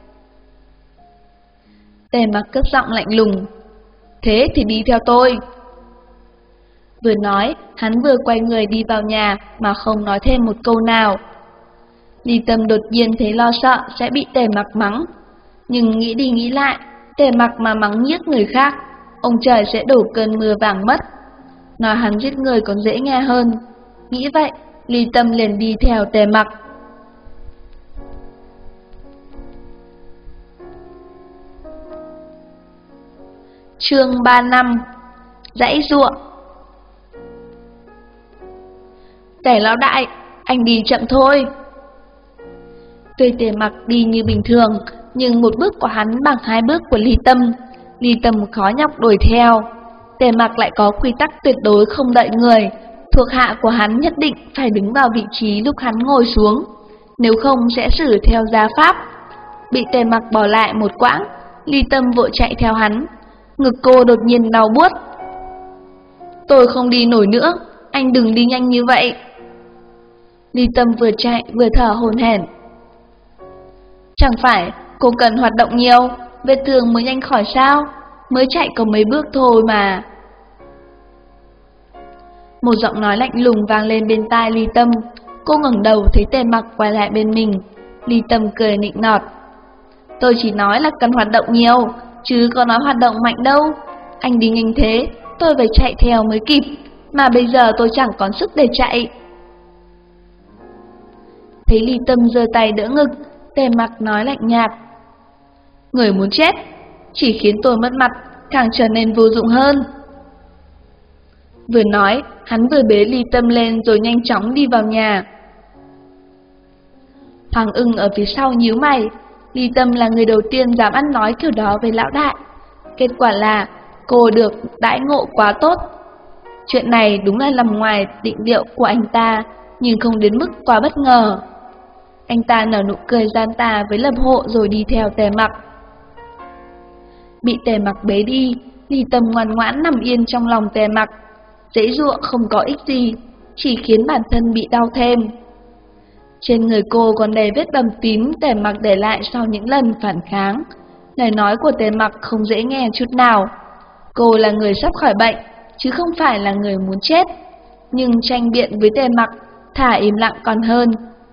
Tề Mặc cất giọng lạnh lùng. Thế thì đi theo tôi. Vừa nói, hắn vừa quay người đi vào nhà mà không nói thêm một câu nào. Ly Tâm đột nhiên thấy lo sợ sẽ bị Tề Mặc mắng. Nhưng nghĩ đi nghĩ lại, Tề Mặc mà mắng nhiếc người khác, ông trời sẽ đổ cơn mưa vàng mất. Nói hắn giết người còn dễ nghe hơn. Nghĩ vậy, Ly Tâm liền đi theo Tề Mặc. Chương ba năm. Dãy giụa. Tề lão đại, anh đi chậm thôi. Tuy Tề Mặc đi như bình thường, nhưng một bước của hắn bằng hai bước của Ly Tâm. Ly Tâm khó nhọc đuổi theo. Tề Mặc lại có quy tắc tuyệt đối không đợi người. Thuộc hạ của hắn nhất định phải đứng vào vị trí lúc hắn ngồi xuống, nếu không sẽ xử theo gia pháp. Bị Tề Mặc bỏ lại một quãng, Ly Tâm vội chạy theo hắn. Ngực cô đột nhiên đau buốt. Tôi không đi nổi nữa, anh đừng đi nhanh như vậy. Ly Tâm vừa chạy vừa thở hổn hển. Chẳng phải cô cần hoạt động nhiều, vết thương mới nhanh khỏi sao? Mới chạy có mấy bước thôi mà. Một giọng nói lạnh lùng vang lên bên tai Ly Tâm. Cô ngẩng đầu thấy Tề Mặc quay lại bên mình. Ly Tâm cười nịnh nọt. Tôi chỉ nói là cần hoạt động nhiều, chứ có nói hoạt động mạnh đâu. Anh đi nhanh thế, tôi phải chạy theo mới kịp, mà bây giờ tôi chẳng còn sức để chạy. Thấy Ly Tâm giơ tay đỡ ngực, Tề Mặc nói lạnh nhạt. Người muốn chết, chỉ khiến tôi mất mặt, càng trở nên vô dụng hơn. Vừa nói, hắn vừa bế Ly Tâm lên rồi nhanh chóng đi vào nhà. Hoàng ưng ở phía sau nhíu mày. Ly Tâm là người đầu tiên dám ăn nói kiểu đó với lão đại. Kết quả là cô được đãi ngộ quá tốt. Chuyện này đúng là nằm ngoài định liệu của anh ta, nhưng không đến mức quá bất ngờ. Anh ta nở nụ cười gian tà với Lập Hộ rồi đi theo Tề Mặc. Bị Tề Mặc bế đi, Ly Tâm ngoan ngoãn nằm yên trong lòng Tề Mặc. Giãy giụa không có ích gì, chỉ khiến bản thân bị đau thêm. Trên người cô còn đầy vết bầm tím Tề Mặc để lại sau những lần phản kháng. Lời nói của Tề Mặc không dễ nghe chút nào. Cô là người sắp khỏi bệnh, chứ không phải là người muốn chết. Nhưng tranh biện với Tề Mặc, thà im lặng còn hơn.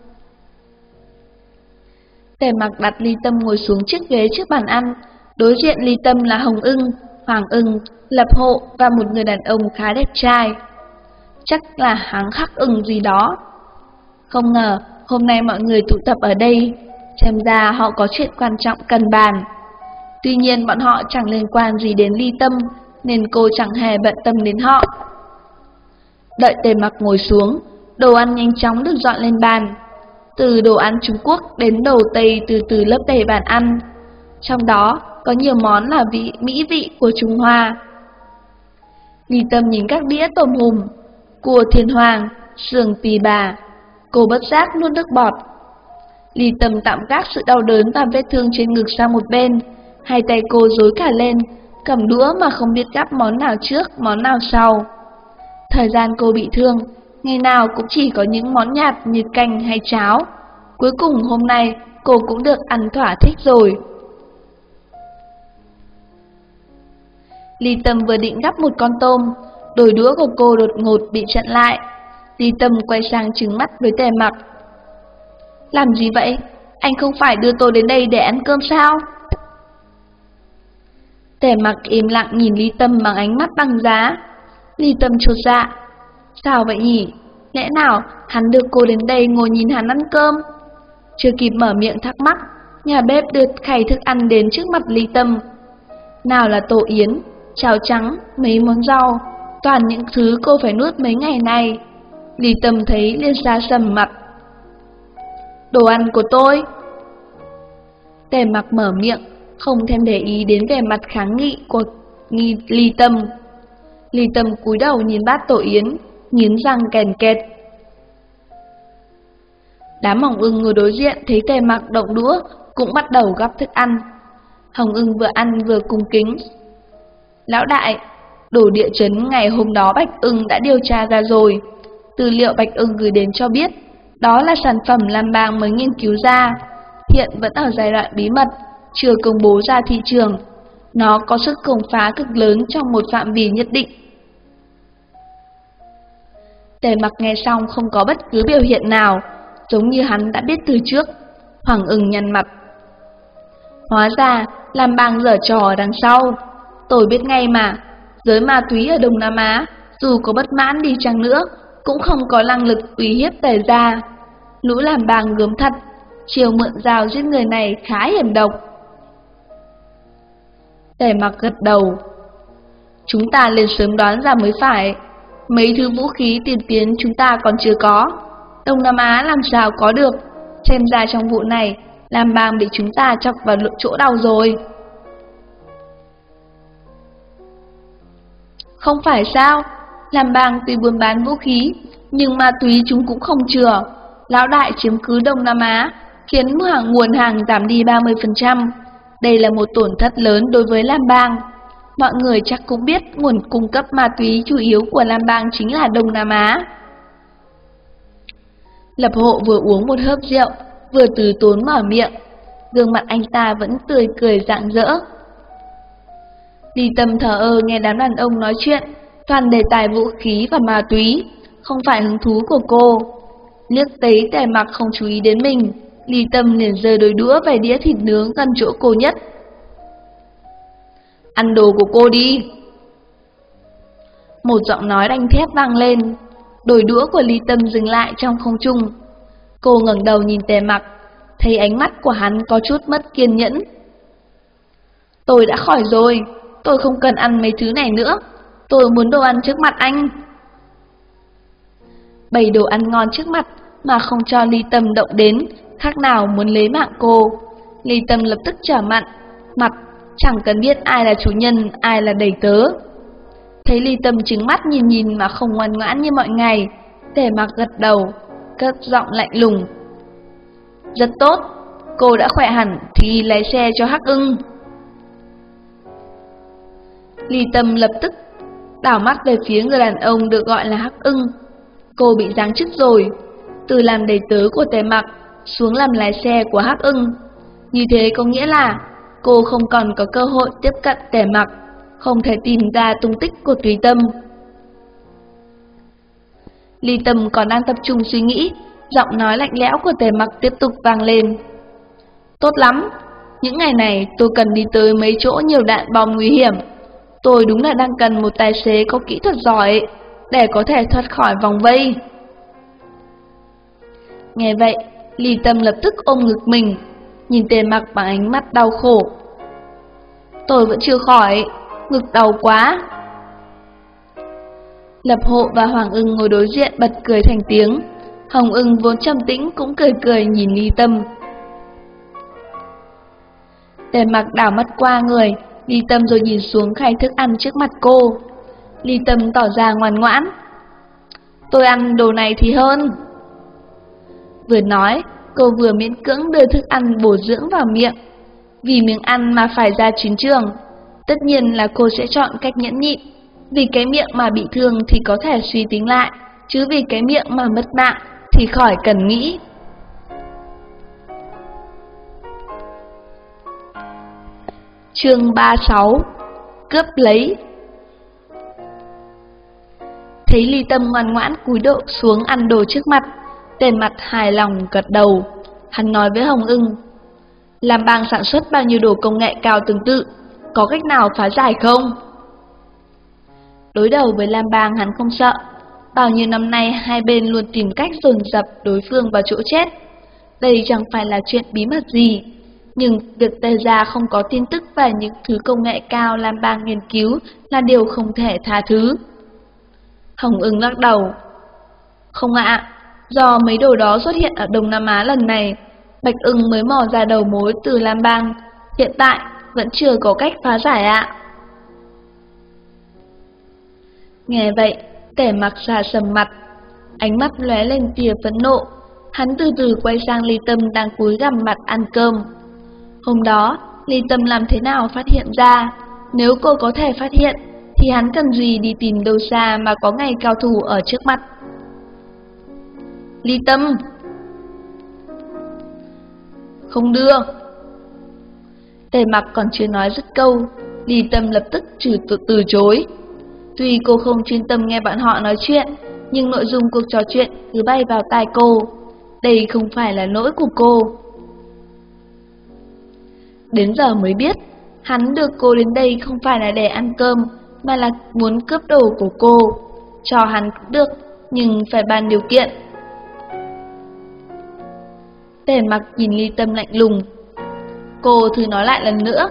Tề Mặc đặt Ly Tâm ngồi xuống chiếc ghế trước bàn ăn. Đối diện Ly Tâm là Hồng Ưng, Hoàng Ưng, Lập Hộ và một người đàn ông khá đẹp trai. Chắc là Háng Khắc Ưng gì đó. Không ngờ hôm nay mọi người tụ tập ở đây, xem ra họ có chuyện quan trọng cần bàn. Tuy nhiên bọn họ chẳng liên quan gì đến Ly Tâm, nên cô chẳng hề bận tâm đến họ. Đợi Tề Mặc ngồi xuống, đồ ăn nhanh chóng được dọn lên bàn. Từ đồ ăn Trung Quốc đến đồ Tây từ từ lấp đầy bàn ăn. Trong đó có nhiều món là vị mỹ vị của Trung Hoa. Ly Tâm nhìn các đĩa tôm hùm, cua thiên hoàng, sườn tỳ bà, cô bất giác nuốt nước bọt. Ly Tâm tạm gác sự đau đớn và vết thương trên ngực sang một bên, hai tay cô rối cả lên, cầm đũa mà không biết gắp món nào trước, món nào sau. Thời gian cô bị thương, ngày nào cũng chỉ có những món nhạt như canh hay cháo. Cuối cùng hôm nay cô cũng được ăn thỏa thích rồi. Ly Tâm vừa định gắp một con tôm, đôi đũa của cô đột ngột bị chặn lại. Ly Tâm quay sang trừng mắt với Tề Mặc. Làm gì vậy? Anh không phải đưa tôi đến đây để ăn cơm sao? Tề Mặc im lặng nhìn Ly Tâm bằng ánh mắt băng giá. Ly Tâm chột dạ. Sao vậy nhỉ? Lẽ nào hắn đưa cô đến đây ngồi nhìn hắn ăn cơm? Chưa kịp mở miệng thắc mắc, nhà bếp đưa khay thức ăn đến trước mặt Ly Tâm. Nào là tổ yến, cháo trắng, mấy món rau, toàn những thứ cô phải nuốt mấy ngày nay. Ly Tâm thấy liền xa sầm mặt. Đồ ăn của tôi. Tề Mặc mở miệng, không thèm để ý đến vẻ mặt kháng nghị của nghi Ly Tâm. Ly Tâm cúi đầu nhìn bát tổ yến, nghiến răng kèn kẹt. Đám Hồng Ưng ngồi đối diện thấy Tề Mặc động đũa, cũng bắt đầu gắp thức ăn. Hồng Ưng vừa ăn vừa cung kính. Lão đại, đồ địa chấn ngày hôm đó Bạch Ưng đã điều tra ra rồi. Tư liệu Bạch Ưng gửi đến cho biết, đó là sản phẩm Lam Bang mới nghiên cứu ra, hiện vẫn ở giai đoạn bí mật, chưa công bố ra thị trường. Nó có sức công phá cực lớn trong một phạm vi nhất định. Tề Mặc nghe xong không có bất cứ biểu hiện nào, giống như hắn đã biết từ trước. Hoàng Ưng nhăn mặt. Hóa ra Lam Bang giở trò ở đằng sau. Tôi biết ngay mà, giới ma túy ở Đông Nam Á, dù có bất mãn đi chăng nữa, cũng không có năng lực uy hiếp Tề gia. Lũ Lam Bang gớm thật, chiều mượn dao giết người này khá hiểm độc. Tề Mặc gật đầu. Chúng ta lên sớm đoán ra mới phải. Mấy thứ vũ khí tiên tiến chúng ta còn chưa có, Đông Nam Á làm sao có được. Xem ra trong vụ này, Lam Bang bị chúng ta chọc vào chỗ đau rồi. Không phải sao, Lam Bang tuy buôn bán vũ khí, nhưng ma túy chúng cũng không chừa. Lão đại chiếm cứ Đông Nam Á, khiến hàng nguồn hàng giảm đi ba mươi phần trăm. Đây là một tổn thất lớn đối với Lam Bang. Mọi người chắc cũng biết nguồn cung cấp ma túy chủ yếu của Lam Bang chính là Đông Nam Á. Lập Hộ vừa uống một hớp rượu, vừa từ tốn mở miệng. Gương mặt anh ta vẫn tươi cười rạng rỡ. Ly Tâm thờ ơ nghe đám đàn ông nói chuyện, toàn đề tài vũ khí và ma túy, không phải hứng thú của cô. Liếc thấy Tề Mặc không chú ý đến mình, Ly Tâm liền rơi đôi đũa về đĩa thịt nướng gần chỗ cô nhất. Ăn đồ của cô đi. Một giọng nói đanh thép vang lên, đôi đũa của Ly Tâm dừng lại trong không trung. Cô ngẩng đầu nhìn Tề Mặc, thấy ánh mắt của hắn có chút mất kiên nhẫn. Tôi đã khỏi rồi, tôi không cần ăn mấy thứ này nữa, tôi muốn đồ ăn trước mặt anh. Bày đồ ăn ngon trước mặt mà không cho Ly Tâm động đến, khác nào muốn lấy mạng cô. Ly Tâm lập tức trở mặn mặt, chẳng cần biết ai là chủ nhân, ai là đầy tớ. Thấy Ly Tâm trừng mắt nhìn nhìn mà không ngoan ngoãn như mọi ngày, Tề Mặc gật đầu, cất giọng lạnh lùng. Rất tốt, cô đã khỏe hẳn thì lái xe cho Hắc Ưng. Ly Tâm lập tức đảo mắt về phía người đàn ông được gọi là Hắc Ưng. Cô bị giáng chức rồi, từ làm đầy tớ của Tề Mặc xuống làm lái xe của Hắc Ưng. Như thế có nghĩa là cô không còn có cơ hội tiếp cận Tề Mặc, không thể tìm ra tung tích của Tùy Tâm. Ly Tâm còn đang tập trung suy nghĩ, giọng nói lạnh lẽo của Tề Mặc tiếp tục vang lên. Tốt lắm, những ngày này tôi cần đi tới mấy chỗ nhiều đạn bom nguy hiểm. Tôi đúng là đang cần một tài xế có kỹ thuật giỏi để có thể thoát khỏi vòng vây. Nghe vậy, Ly Tâm lập tức ôm ngực mình, nhìn Tề Mặc bằng ánh mắt đau khổ. Tôi vẫn chưa khỏi, ngực đau quá. Lập Hộ và Hoàng Ưng ngồi đối diện bật cười thành tiếng. Hồng Ưng vốn trầm tĩnh cũng cười cười nhìn Ly Tâm. Tề Mặc đảo mắt qua người Ly Tâm rồi nhìn xuống khay thức ăn trước mặt cô. Ly Tâm tỏ ra ngoan ngoãn. Tôi ăn đồ này thì hơn. Vừa nói, cô vừa miễn cưỡng đưa thức ăn bổ dưỡng vào miệng. Vì miếng ăn mà phải ra chiến trường, tất nhiên là cô sẽ chọn cách nhẫn nhịn. Vì cái miệng mà bị thương thì có thể suy tính lại, chứ vì cái miệng mà mất mạng thì khỏi cần nghĩ. Chương ba mươi sáu. Cướp lấy. Thấy Ly Tâm ngoan ngoãn cúi độ xuống ăn đồ trước mặt, Tề Mặc hài lòng gật đầu. Hắn nói với Hồng Ưng, Lam Bang sản xuất bao nhiêu đồ công nghệ cao tương tự, có cách nào phá giải không? Đối đầu với Lam Bang hắn không sợ. Bao nhiêu năm nay hai bên luôn tìm cách dồn dập đối phương vào chỗ chết. Đây chẳng phải là chuyện bí mật gì. Nhưng việc Tề gia không có tin tức về những thứ công nghệ cao Lam Bang nghiên cứu là điều không thể tha thứ. Hồng Ưng lắc đầu. Không ạ, do mấy đồ đó xuất hiện ở Đông Nam Á lần này, Bạch Ưng mới mò ra đầu mối từ Lam Bang. Hiện tại vẫn chưa có cách phá giải ạ. Nghe vậy, Tề Mặc xa sầm mặt, ánh mắt lóe lên tia phẫn nộ. Hắn từ từ quay sang Ly Tâm đang cúi gằm mặt ăn cơm. Hôm đó, Ly Tâm làm thế nào phát hiện ra? Nếu cô có thể phát hiện, thì hắn cần gì đi tìm đâu xa mà có ngày cao thủ ở trước mặt. Ly Tâm! Không đưa! Tề Mặc còn chưa nói dứt câu, Ly Tâm lập tức trừ từ, từ chối. Tuy cô không chuyên tâm nghe bọn họ nói chuyện, nhưng nội dung cuộc trò chuyện cứ bay vào tai cô. Đây không phải là lỗi của cô. Đến giờ mới biết, hắn đưa cô đến đây không phải là để ăn cơm, mà là muốn cướp đồ của cô. Cho hắn cũng được, nhưng phải bàn điều kiện. Tề Mặc nhìn Ly Tâm lạnh lùng. Cô thử nói lại lần nữa.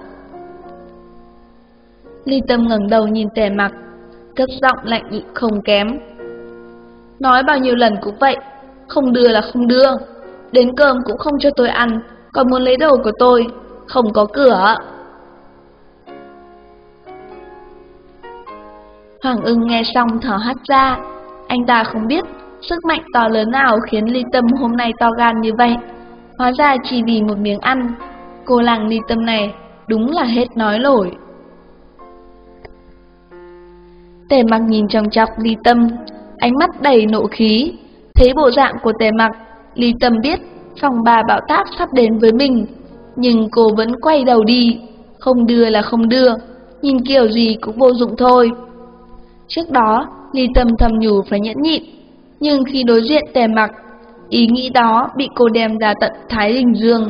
Ly Tâm ngẩng đầu nhìn Tề Mặc, cất giọng lạnh không kém. Nói bao nhiêu lần cũng vậy, không đưa là không đưa. Đến cơm cũng không cho tôi ăn, còn muốn lấy đồ của tôi, không có cửa. Hoàng Ưng nghe xong thở hắt ra. Anh ta không biết sức mạnh to lớn nào khiến Ly Tâm hôm nay to gan như vậy. Hóa ra chỉ vì một miếng ăn. Cô làng Ly Tâm này đúng là hết nói nổi. Tề Mặc nhìn chòng chọc Ly Tâm, ánh mắt đầy nộ khí. Thấy bộ dạng của Tề Mặc, Ly Tâm biết phòng bà bão táp sắp đến với mình. Nhưng cô vẫn quay đầu đi. Không đưa là không đưa, nhìn kiểu gì cũng vô dụng thôi. Trước đó, Ly Tâm thầm nhủ phải nhẫn nhịn. Nhưng khi đối diện Tề Mặc, ý nghĩ đó bị cô đem ra tận Thái Bình Dương.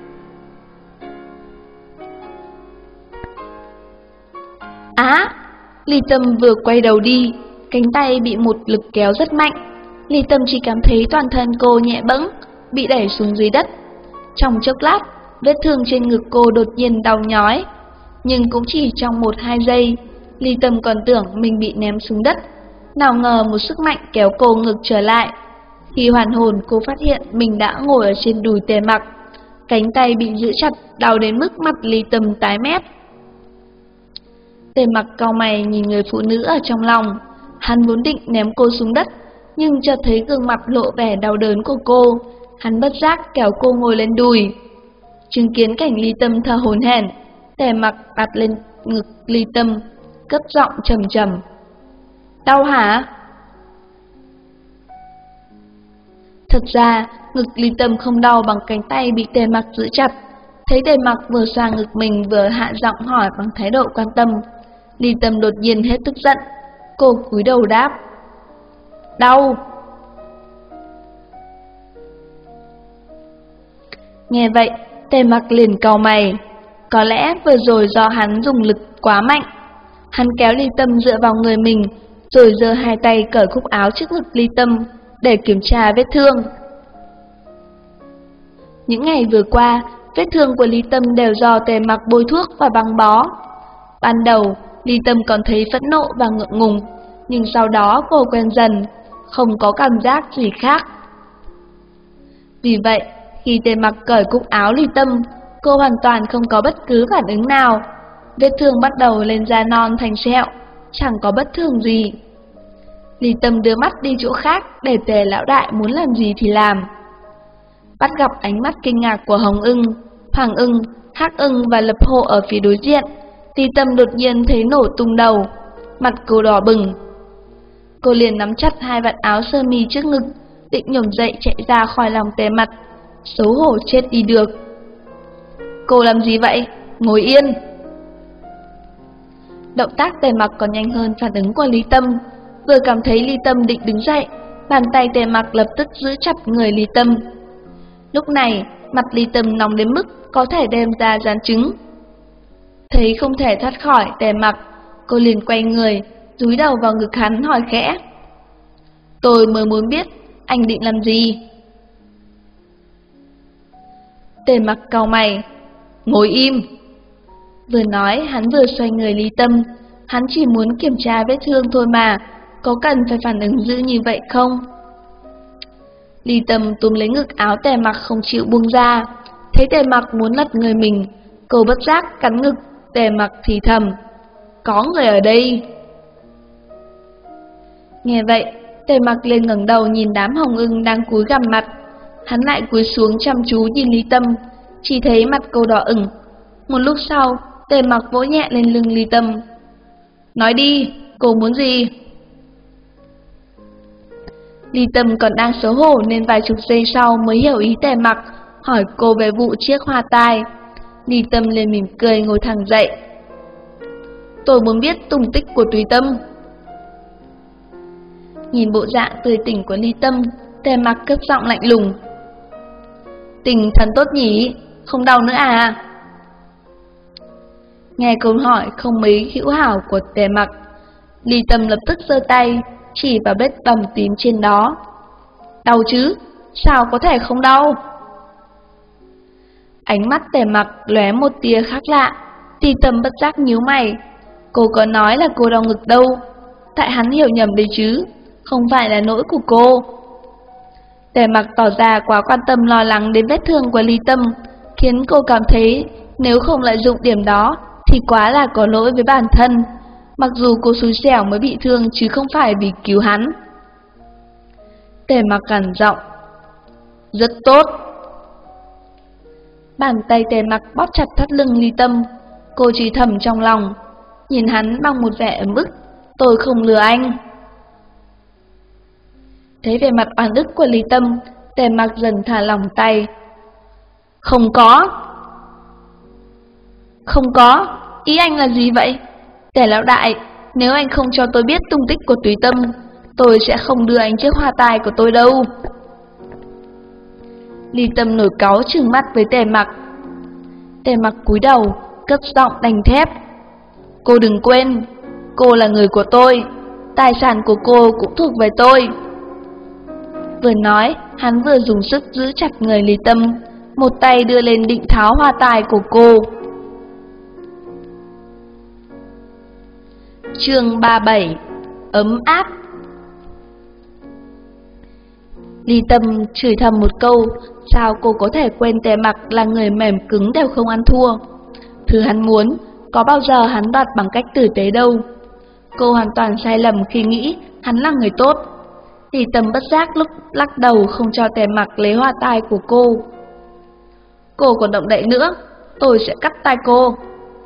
Á! Ly Tâm vừa quay đầu đi, cánh tay bị một lực kéo rất mạnh. Ly Tâm chỉ cảm thấy toàn thân cô nhẹ bẫng, bị đẩy xuống dưới đất. Trong chốc lát, vết thương trên ngực cô đột nhiên đau nhói. Nhưng cũng chỉ trong một hai giây, Ly Tâm còn tưởng mình bị ném xuống đất. Nào ngờ một sức mạnh kéo cô ngược trở lại. Khi hoàn hồn, cô phát hiện mình đã ngồi ở trên đùi Tề Mặc. Cánh tay bị giữ chặt, đau đến mức mặt Ly Tâm tái mét. Tề Mặc cau mày nhìn người phụ nữ ở trong lòng. Hắn vốn định ném cô xuống đất, nhưng chợt thấy gương mặt lộ vẻ đau đớn của cô, hắn bất giác kéo cô ngồi lên đùi. Chứng kiến cảnh Ly Tâm thở hổn hển, Tề Mặc đặt lên ngực Ly Tâm, cất giọng trầm trầm. Đau hả? Thật ra, ngực Ly Tâm không đau bằng cánh tay bị Tề Mặc giữ chặt. Thấy Tề Mặc vừa xoa ngực mình vừa hạ giọng hỏi bằng thái độ quan tâm, Ly Tâm đột nhiên hết tức giận. Cô cúi đầu đáp. Đau. Nghe vậy, Tề Mặc liền cau mày. Có lẽ vừa rồi do hắn dùng lực quá mạnh. Hắn kéo Ly Tâm dựa vào người mình, rồi giơ hai tay cởi cúc áo trước ngực Ly Tâm để kiểm tra vết thương. Những ngày vừa qua, vết thương của Ly Tâm đều do Tề Mặc bôi thuốc và băng bó. Ban đầu, Ly Tâm còn thấy phẫn nộ và ngượng ngùng, nhưng sau đó cô quen dần, không có cảm giác gì khác. Vì vậy, khi Tề Mặc cởi cúc áo Ly Tâm, cô hoàn toàn không có bất cứ phản ứng nào. Vết thương bắt đầu lên da non thành sẹo, chẳng có bất thường gì. Ly Tâm đưa mắt đi chỗ khác để Tề lão đại muốn làm gì thì làm. Bắt gặp ánh mắt kinh ngạc của Hồng Ưng, Hoàng Ưng, Hắc Ưng và Lập Hộ ở phía đối diện, Ly Tâm đột nhiên thấy nổ tung đầu, mặt cô đỏ bừng. Cô liền nắm chặt hai vạt áo sơ mi trước ngực, định nhổm dậy chạy ra khỏi lòng Tề Mặc, xấu hổ chết đi được. Cô làm gì vậy? Ngồi yên. Động tác Tề Mặc còn nhanh hơn phản ứng của Ly Tâm. Vừa cảm thấy Ly Tâm định đứng dậy, bàn tay Tề Mặc lập tức giữ chặt người Ly Tâm. Lúc này, mặt Ly Tâm nóng đến mức có thể đem ra rán trứng. Thấy không thể thoát khỏi Tề Mặc, cô liền quay người, dúi đầu vào ngực hắn hỏi khẽ. Tôi mới muốn biết, anh định làm gì? Tề Mặc cau mày. Ngồi im. Vừa nói, hắn vừa xoay người Ly Tâm. Hắn chỉ muốn kiểm tra vết thương thôi mà, có cần phải phản ứng dữ như vậy không? Ly Tâm túm lấy ngực áo Tề Mặc không chịu buông ra. Thấy Tề Mặc muốn lật người mình, cô bất giác cắn ngực Tề Mặc thì thầm. Có người ở đây. Nghe vậy, Tề Mặc lên ngẩng đầu nhìn đám Hồng Ưng đang cúi gằm mặt. Hắn lại cúi xuống chăm chú nhìn Ly Tâm, chỉ thấy mặt cô đỏ ửng. Một lúc sau, Tề Mặc vỗ nhẹ lên lưng Ly Tâm. Nói đi, cô muốn gì? Ly Tâm còn đang xấu hổ nên vài chục giây sau mới hiểu ý Tề Mặc, hỏi cô về vụ chiếc hoa tai. Ly Tâm liền mỉm cười ngồi thẳng dậy. Tôi muốn biết tung tích của Tùy Tâm. Nhìn bộ dạng tươi tỉnh của Ly Tâm, Tề Mặc cất giọng lạnh lùng. Tình thần tốt nhỉ, không đau nữa à? Nghe câu hỏi không mấy hữu hảo của Tề Mặc, Ly Tâm lập tức giơ tay chỉ vào vết bầm tím trên đó. Đau chứ, sao có thể không đau? Ánh mắt Tề Mặc lóe một tia khác lạ. Ly Tâm bất giác nhíu mày. Cô có nói là cô đau ngực đâu, tại hắn hiểu nhầm đấy chứ, không phải là lỗi của cô. Tề Mặc tỏ ra quá quan tâm lo lắng đến vết thương của Ly Tâm, khiến cô cảm thấy nếu không lợi dụng điểm đó thì quá là có lỗi với bản thân. Mặc dù cô xui xẻo mới bị thương chứ không phải vì cứu hắn. Tề Mặc gằn giọng. Rất tốt. Bàn tay Tề Mặc bóp chặt thắt lưng Ly Tâm. Cô chỉ thầm trong lòng, nhìn hắn bằng một vẻ ấm ức. Tôi không lừa anh. Thấy vẻ mặt oan ức của Ly Tâm, Tề Mặc dần thả lỏng tay. Không có. Không có, ý anh là gì vậy? Tề lão đại, nếu anh không cho tôi biết tung tích của Tùy Tâm, tôi sẽ không đưa anh chiếc hoa tai của tôi đâu. Ly Tâm nổi cáu trừng mắt với Tề Mặc. Tề Mặc cúi đầu, cất giọng đanh thép. Cô đừng quên, cô là người của tôi, tài sản của cô cũng thuộc về tôi. Vừa nói, hắn vừa dùng sức giữ chặt người Ly Tâm, một tay đưa lên định tháo hoa tai của cô. Chương ba mươi bảy. Ấm áp. Ly Tâm chửi thầm một câu, sao cô có thể quên Tề Mặc là người mềm cứng đều không ăn thua. Thứ hắn muốn, có bao giờ hắn đoạt bằng cách tử tế đâu. Cô hoàn toàn sai lầm khi nghĩ hắn là người tốt. Ly Tâm bất giác lúc lắc đầu không cho Tề Mặc lấy hoa tai của cô. Cô còn động đậy nữa, tôi sẽ cắt tai cô.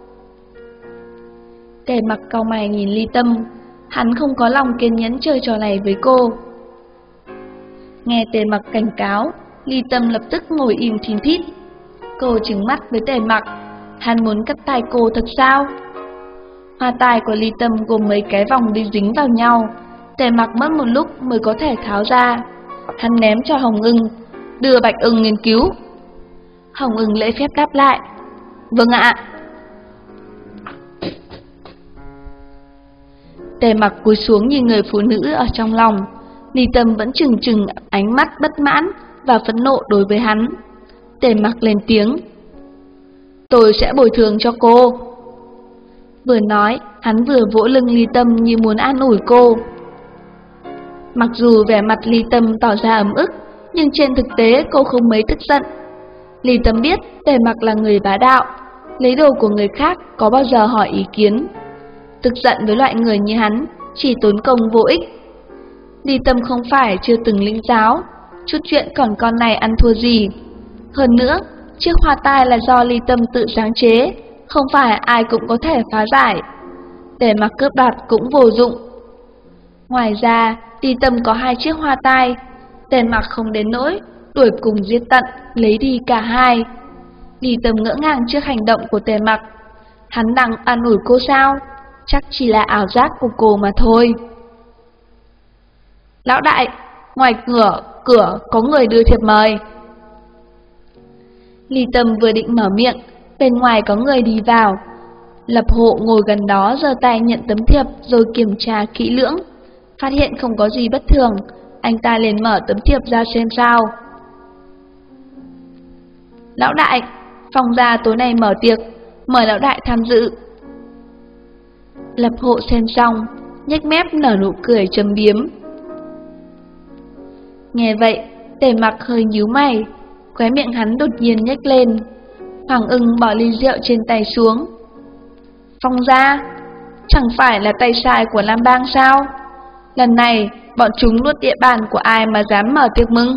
Tề Mặc cau mày nhìn Ly Tâm, hắn không có lòng kiên nhẫn chơi trò này với cô. Nghe Tề Mặc cảnh cáo, Ly Tâm lập tức ngồi im thìn thít. Cô trừng mắt với Tề Mặc, hắn muốn cắt tai cô thật sao? Hoa tai của Ly Tâm gồm mấy cái vòng đi dính vào nhau, Tề Mặc mất một lúc mới có thể tháo ra. Hắn ném cho Hồng Ưng, đưa Bạch Ưng nghiên cứu. Hồng Ưng lễ phép đáp lại, vâng ạ. Tề Mặc cúi xuống nhìn người phụ nữ ở trong lòng. Ly Tâm vẫn trừng trừng ánh mắt bất mãn và phẫn nộ đối với hắn. Tề Mặc lên tiếng, tôi sẽ bồi thường cho cô. Vừa nói, hắn vừa vỗ lưng Ly Tâm như muốn an ủi cô. Mặc dù vẻ mặt Ly Tâm tỏ ra ấm ức, nhưng trên thực tế cô không mấy tức giận. Ly Tâm biết Tề Mặc là người bá đạo, lấy đồ của người khác có bao giờ hỏi ý kiến. Tức giận với loại người như hắn chỉ tốn công vô ích. Ly Tâm không phải chưa từng lĩnh giáo, chút chuyện còn con này ăn thua gì. Hơn nữa, chiếc hoa tai là do Ly Tâm tự sáng chế, không phải ai cũng có thể phá giải. Tề Mặc cướp đoạt cũng vô dụng. Ngoài ra, Ly Tâm có hai chiếc hoa tai, Tề Mặc không đến nỗi đuổi cùng giết tận, lấy đi cả hai. Ly Tâm ngỡ ngàng trước hành động của Tề Mặc. Hắn đang an ủi cô sao? Chắc chỉ là ảo giác của cô mà thôi. Lão đại, ngoài cửa, cửa có người đưa thiệp mời. Ly Tâm vừa định mở miệng, bên ngoài có người đi vào. Lập Hộ ngồi gần đó giơ tay nhận tấm thiệp rồi kiểm tra kỹ lưỡng. Phát hiện không có gì bất thường, anh ta liền mở tấm thiệp ra xem sao. Lão đại, Phong gia tối nay mở tiệc, mời lão đại tham dự. Lập Hộ xem xong, nhếch mép nở nụ cười châm biếm. Nghe vậy, Tề Mặc hơi nhíu mày, khóe miệng hắn đột nhiên nhếch lên. Hoàng Ưng bỏ ly rượu trên tay xuống. Phong gia, chẳng phải là tay sai của Lam Bang sao? Lần này, bọn chúng nuốt địa bàn của ai mà dám mở tiệc mừng?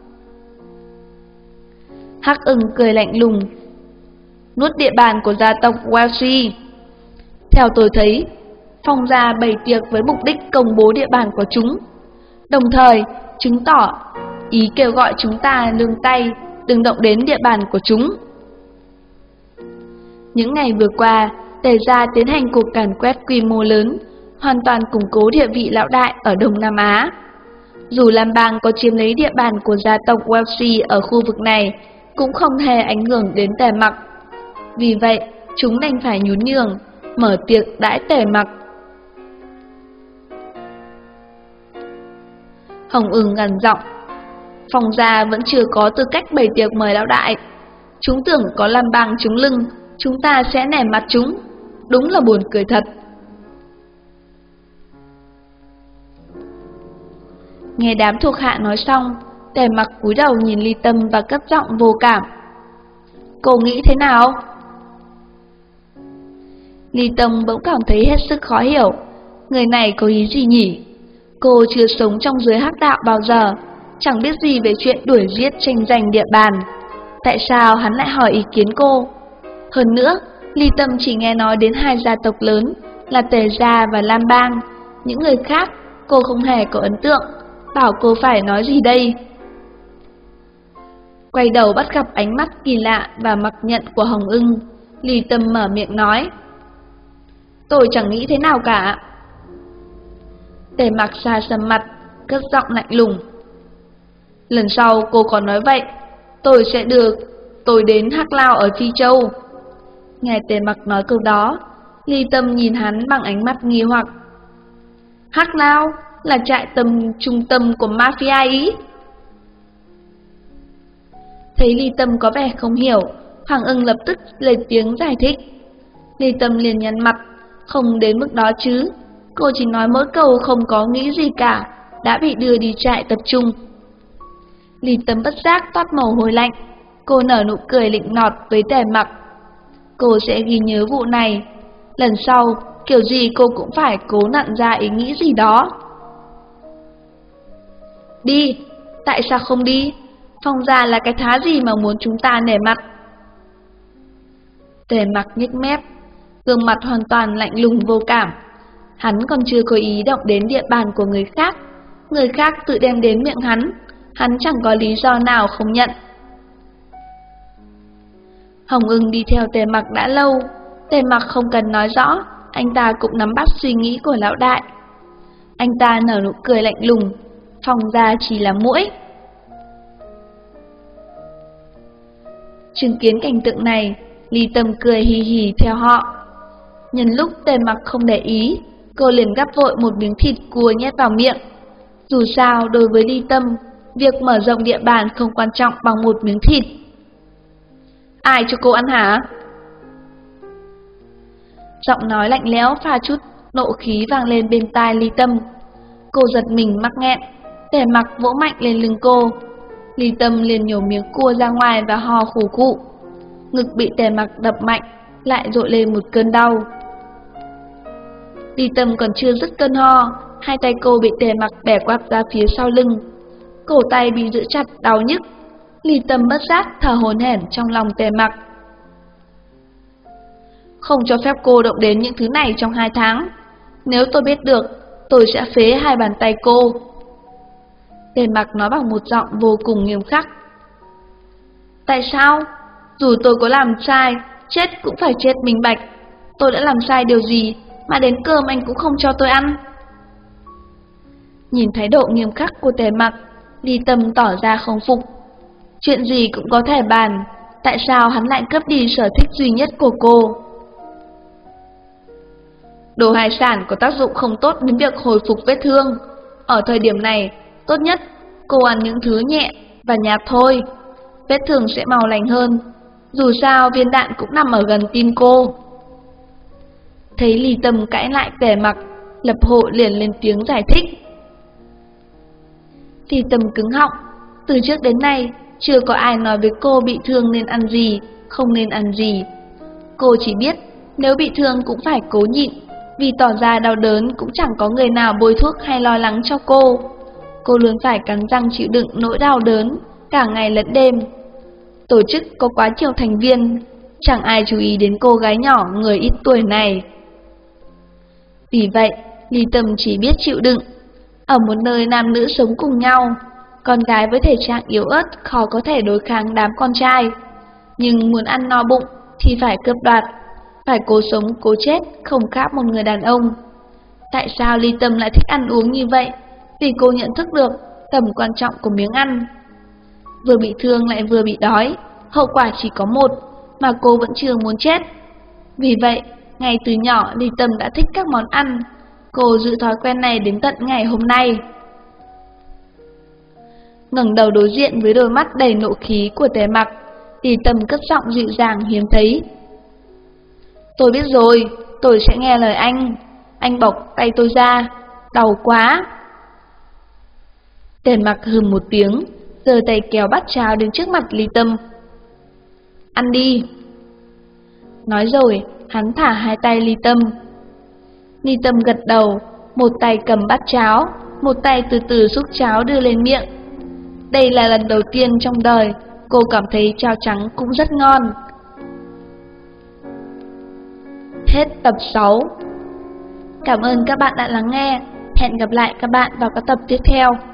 Hắc Ưng cười lạnh lùng. Nuốt địa bàn của gia tộc Welshi. Theo tôi thấy, Phong gia bày tiệc với mục đích công bố địa bàn của chúng, đồng thời chứng tỏ ý kêu gọi chúng ta nương tay, đừng động đến địa bàn của chúng. Những ngày vừa qua, Tề gia tiến hành cuộc càn quét quy mô lớn, hoàn toàn củng cố địa vị lão đại ở Đông Nam Á. Dù Lam Bang có chiếm lấy địa bàn của gia tộc Welshi ở khu vực này, cũng không hề ảnh hưởng đến Tề Mặc. Vì vậy, chúng đành phải nhún nhường, mở tiệc đãi Tề Mặc. Hồng Ưng gằn giọng, Phong gia vẫn chưa có tư cách bày tiệc mời lão đại. Chúng tưởng có Lam Bang chống lưng, chúng ta sẽ nể mặt chúng. Đúng là buồn cười thật. Nghe đám thuộc hạ nói xong, Tề Mặc cúi đầu nhìn Ly Tâm và cất giọng vô cảm. Cô nghĩ thế nào? Ly Tâm bỗng cảm thấy hết sức khó hiểu. Người này có ý gì nhỉ? Cô chưa sống trong giới hắc đạo bao giờ, chẳng biết gì về chuyện đuổi giết tranh giành địa bàn. Tại sao hắn lại hỏi ý kiến cô? Hơn nữa, Ly Tâm chỉ nghe nói đến hai gia tộc lớn là Tề gia và Lam Bang. Những người khác cô không hề có ấn tượng. Bảo cô phải nói gì đây? Quay đầu bắt gặp ánh mắt kỳ lạ và mặc nhận của Hồng Ưng, Ly Tâm mở miệng nói, tôi chẳng nghĩ thế nào cả. Tề Mặc xa sầm mặt, cất giọng lạnh lùng. Lần sau cô còn nói vậy, tôi sẽ đưa tôi đến Hắc Lao ở Phi Châu. Nghe Tề Mặc nói câu đó, Ly Tâm nhìn hắn bằng ánh mắt nghi hoặc. Hắc Lao là trại tầm trung tâm của mafia ý? Thấy Ly Tâm có vẻ không hiểu, Hoàng Ưng lập tức lên tiếng giải thích. Ly Tâm liền nhăn mặt, không đến mức đó chứ. Cô chỉ nói mỗi câu không có nghĩ gì cả, đã bị đưa đi trại tập trung. Ly Tâm bất giác toát mồ hôi lạnh, cô nở nụ cười lịnh nọt với Tề Mặc. Cô sẽ ghi nhớ vụ này, lần sau kiểu gì cô cũng phải cố nặn ra ý nghĩ gì đó. Đi, tại sao không đi? Phong gia là cái thá gì mà muốn chúng ta nể mặt? Tề Mặc nhếch mép, gương mặt hoàn toàn lạnh lùng vô cảm. Hắn còn chưa có ý động đến địa bàn của người khác, người khác tự đem đến miệng hắn, hắn chẳng có lý do nào không nhận. Hồng Ưng đi theo Tề Mặc đã lâu, Tề Mặc không cần nói rõ, anh ta cũng nắm bắt suy nghĩ của lão đại. Anh ta nở nụ cười lạnh lùng, Phong gia chỉ là muỗi. Chứng kiến cảnh tượng này, Ly Tâm cười hì hì theo họ. Nhân lúc Tề Mặc không để ý, cô liền gắp vội một miếng thịt cua nhét vào miệng. Dù sao, đối với Ly Tâm, việc mở rộng địa bàn không quan trọng bằng một miếng thịt. Ai cho cô ăn hả? Giọng nói lạnh lẽo pha chút nộ khí vang lên bên tai Ly Tâm. Cô giật mình mắc nghẹn, Tề Mặc vỗ mạnh lên lưng cô. Ly Tâm liền nhổ miếng cua ra ngoài và ho khủ khụ. Ngực bị Tề Mặc đập mạnh, lại dội lên một cơn đau. Ly Tâm còn chưa dứt cơn ho, hai tay cô bị Tề Mặc bẻ quạt ra phía sau lưng. Cổ tay bị giữ chặt đau nhức. Ly Tâm bất giác thở hổn hển trong lòng Tề Mặc. Không cho phép cô động đến những thứ này trong hai tháng. Nếu tôi biết được, tôi sẽ phế hai bàn tay cô. Tề Mặc nói bằng một giọng vô cùng nghiêm khắc. Tại sao? Dù tôi có làm sai, chết cũng phải chết minh bạch. Tôi đã làm sai điều gì mà đến cơm anh cũng không cho tôi ăn? Nhìn thái độ nghiêm khắc của Tề Mặc, Ly Tâm tỏ ra không phục. Chuyện gì cũng có thể bàn, tại sao hắn lại cướp đi sở thích duy nhất của cô? Đồ hải sản có tác dụng không tốt đến việc hồi phục vết thương. Ở thời điểm này, tốt nhất cô ăn những thứ nhẹ và nhạt thôi. Vết thương sẽ mau lành hơn. Dù sao viên đạn cũng nằm ở gần tim cô. Thấy Ly Tâm cãi lại Tề Mặc, Lập Hộ liền lên tiếng giải thích. Ly Tâm cứng họng. Từ trước đến nay, chưa có ai nói với cô bị thương nên ăn gì, không nên ăn gì. Cô chỉ biết nếu bị thương cũng phải cố nhịn, vì tỏ ra đau đớn cũng chẳng có người nào bôi thuốc hay lo lắng cho cô. Cô luôn phải cắn răng chịu đựng nỗi đau đớn, cả ngày lẫn đêm. Tổ chức có quá nhiều thành viên, chẳng ai chú ý đến cô gái nhỏ người ít tuổi này. Vì vậy, Ly Tâm chỉ biết chịu đựng. Ở một nơi nam nữ sống cùng nhau, con gái với thể trạng yếu ớt khó có thể đối kháng đám con trai. Nhưng muốn ăn no bụng thì phải cướp đoạt, phải cố sống cố chết không khác một người đàn ông. Tại sao Ly Tâm lại thích ăn uống như vậy? Vì cô nhận thức được tầm quan trọng của miếng ăn. Vừa bị thương lại vừa bị đói, hậu quả chỉ có một, mà cô vẫn chưa muốn chết. Vì vậy, ngay từ nhỏ Ly Tâm đã thích các món ăn. Cô giữ thói quen này đến tận ngày hôm nay. Ngẩng đầu đối diện với đôi mắt đầy nộ khí của Tề Mặc, Ly Tâm cất giọng dịu dàng hiếm thấy. Tôi biết rồi, tôi sẽ nghe lời anh. Anh bọc tay tôi ra, đau quá. Tề Mặc hừm một tiếng, giơ tay kéo bát cháo đến trước mặt Ly Tâm. Ăn đi. Nói rồi, hắn thả hai tay Ly Tâm. Ly Tâm gật đầu, một tay cầm bát cháo, một tay từ từ xúc cháo đưa lên miệng. Đây là lần đầu tiên trong đời cô cảm thấy cháo trắng cũng rất ngon. Hết tập sáu. Cảm ơn các bạn đã lắng nghe. Hẹn gặp lại các bạn vào các tập tiếp theo.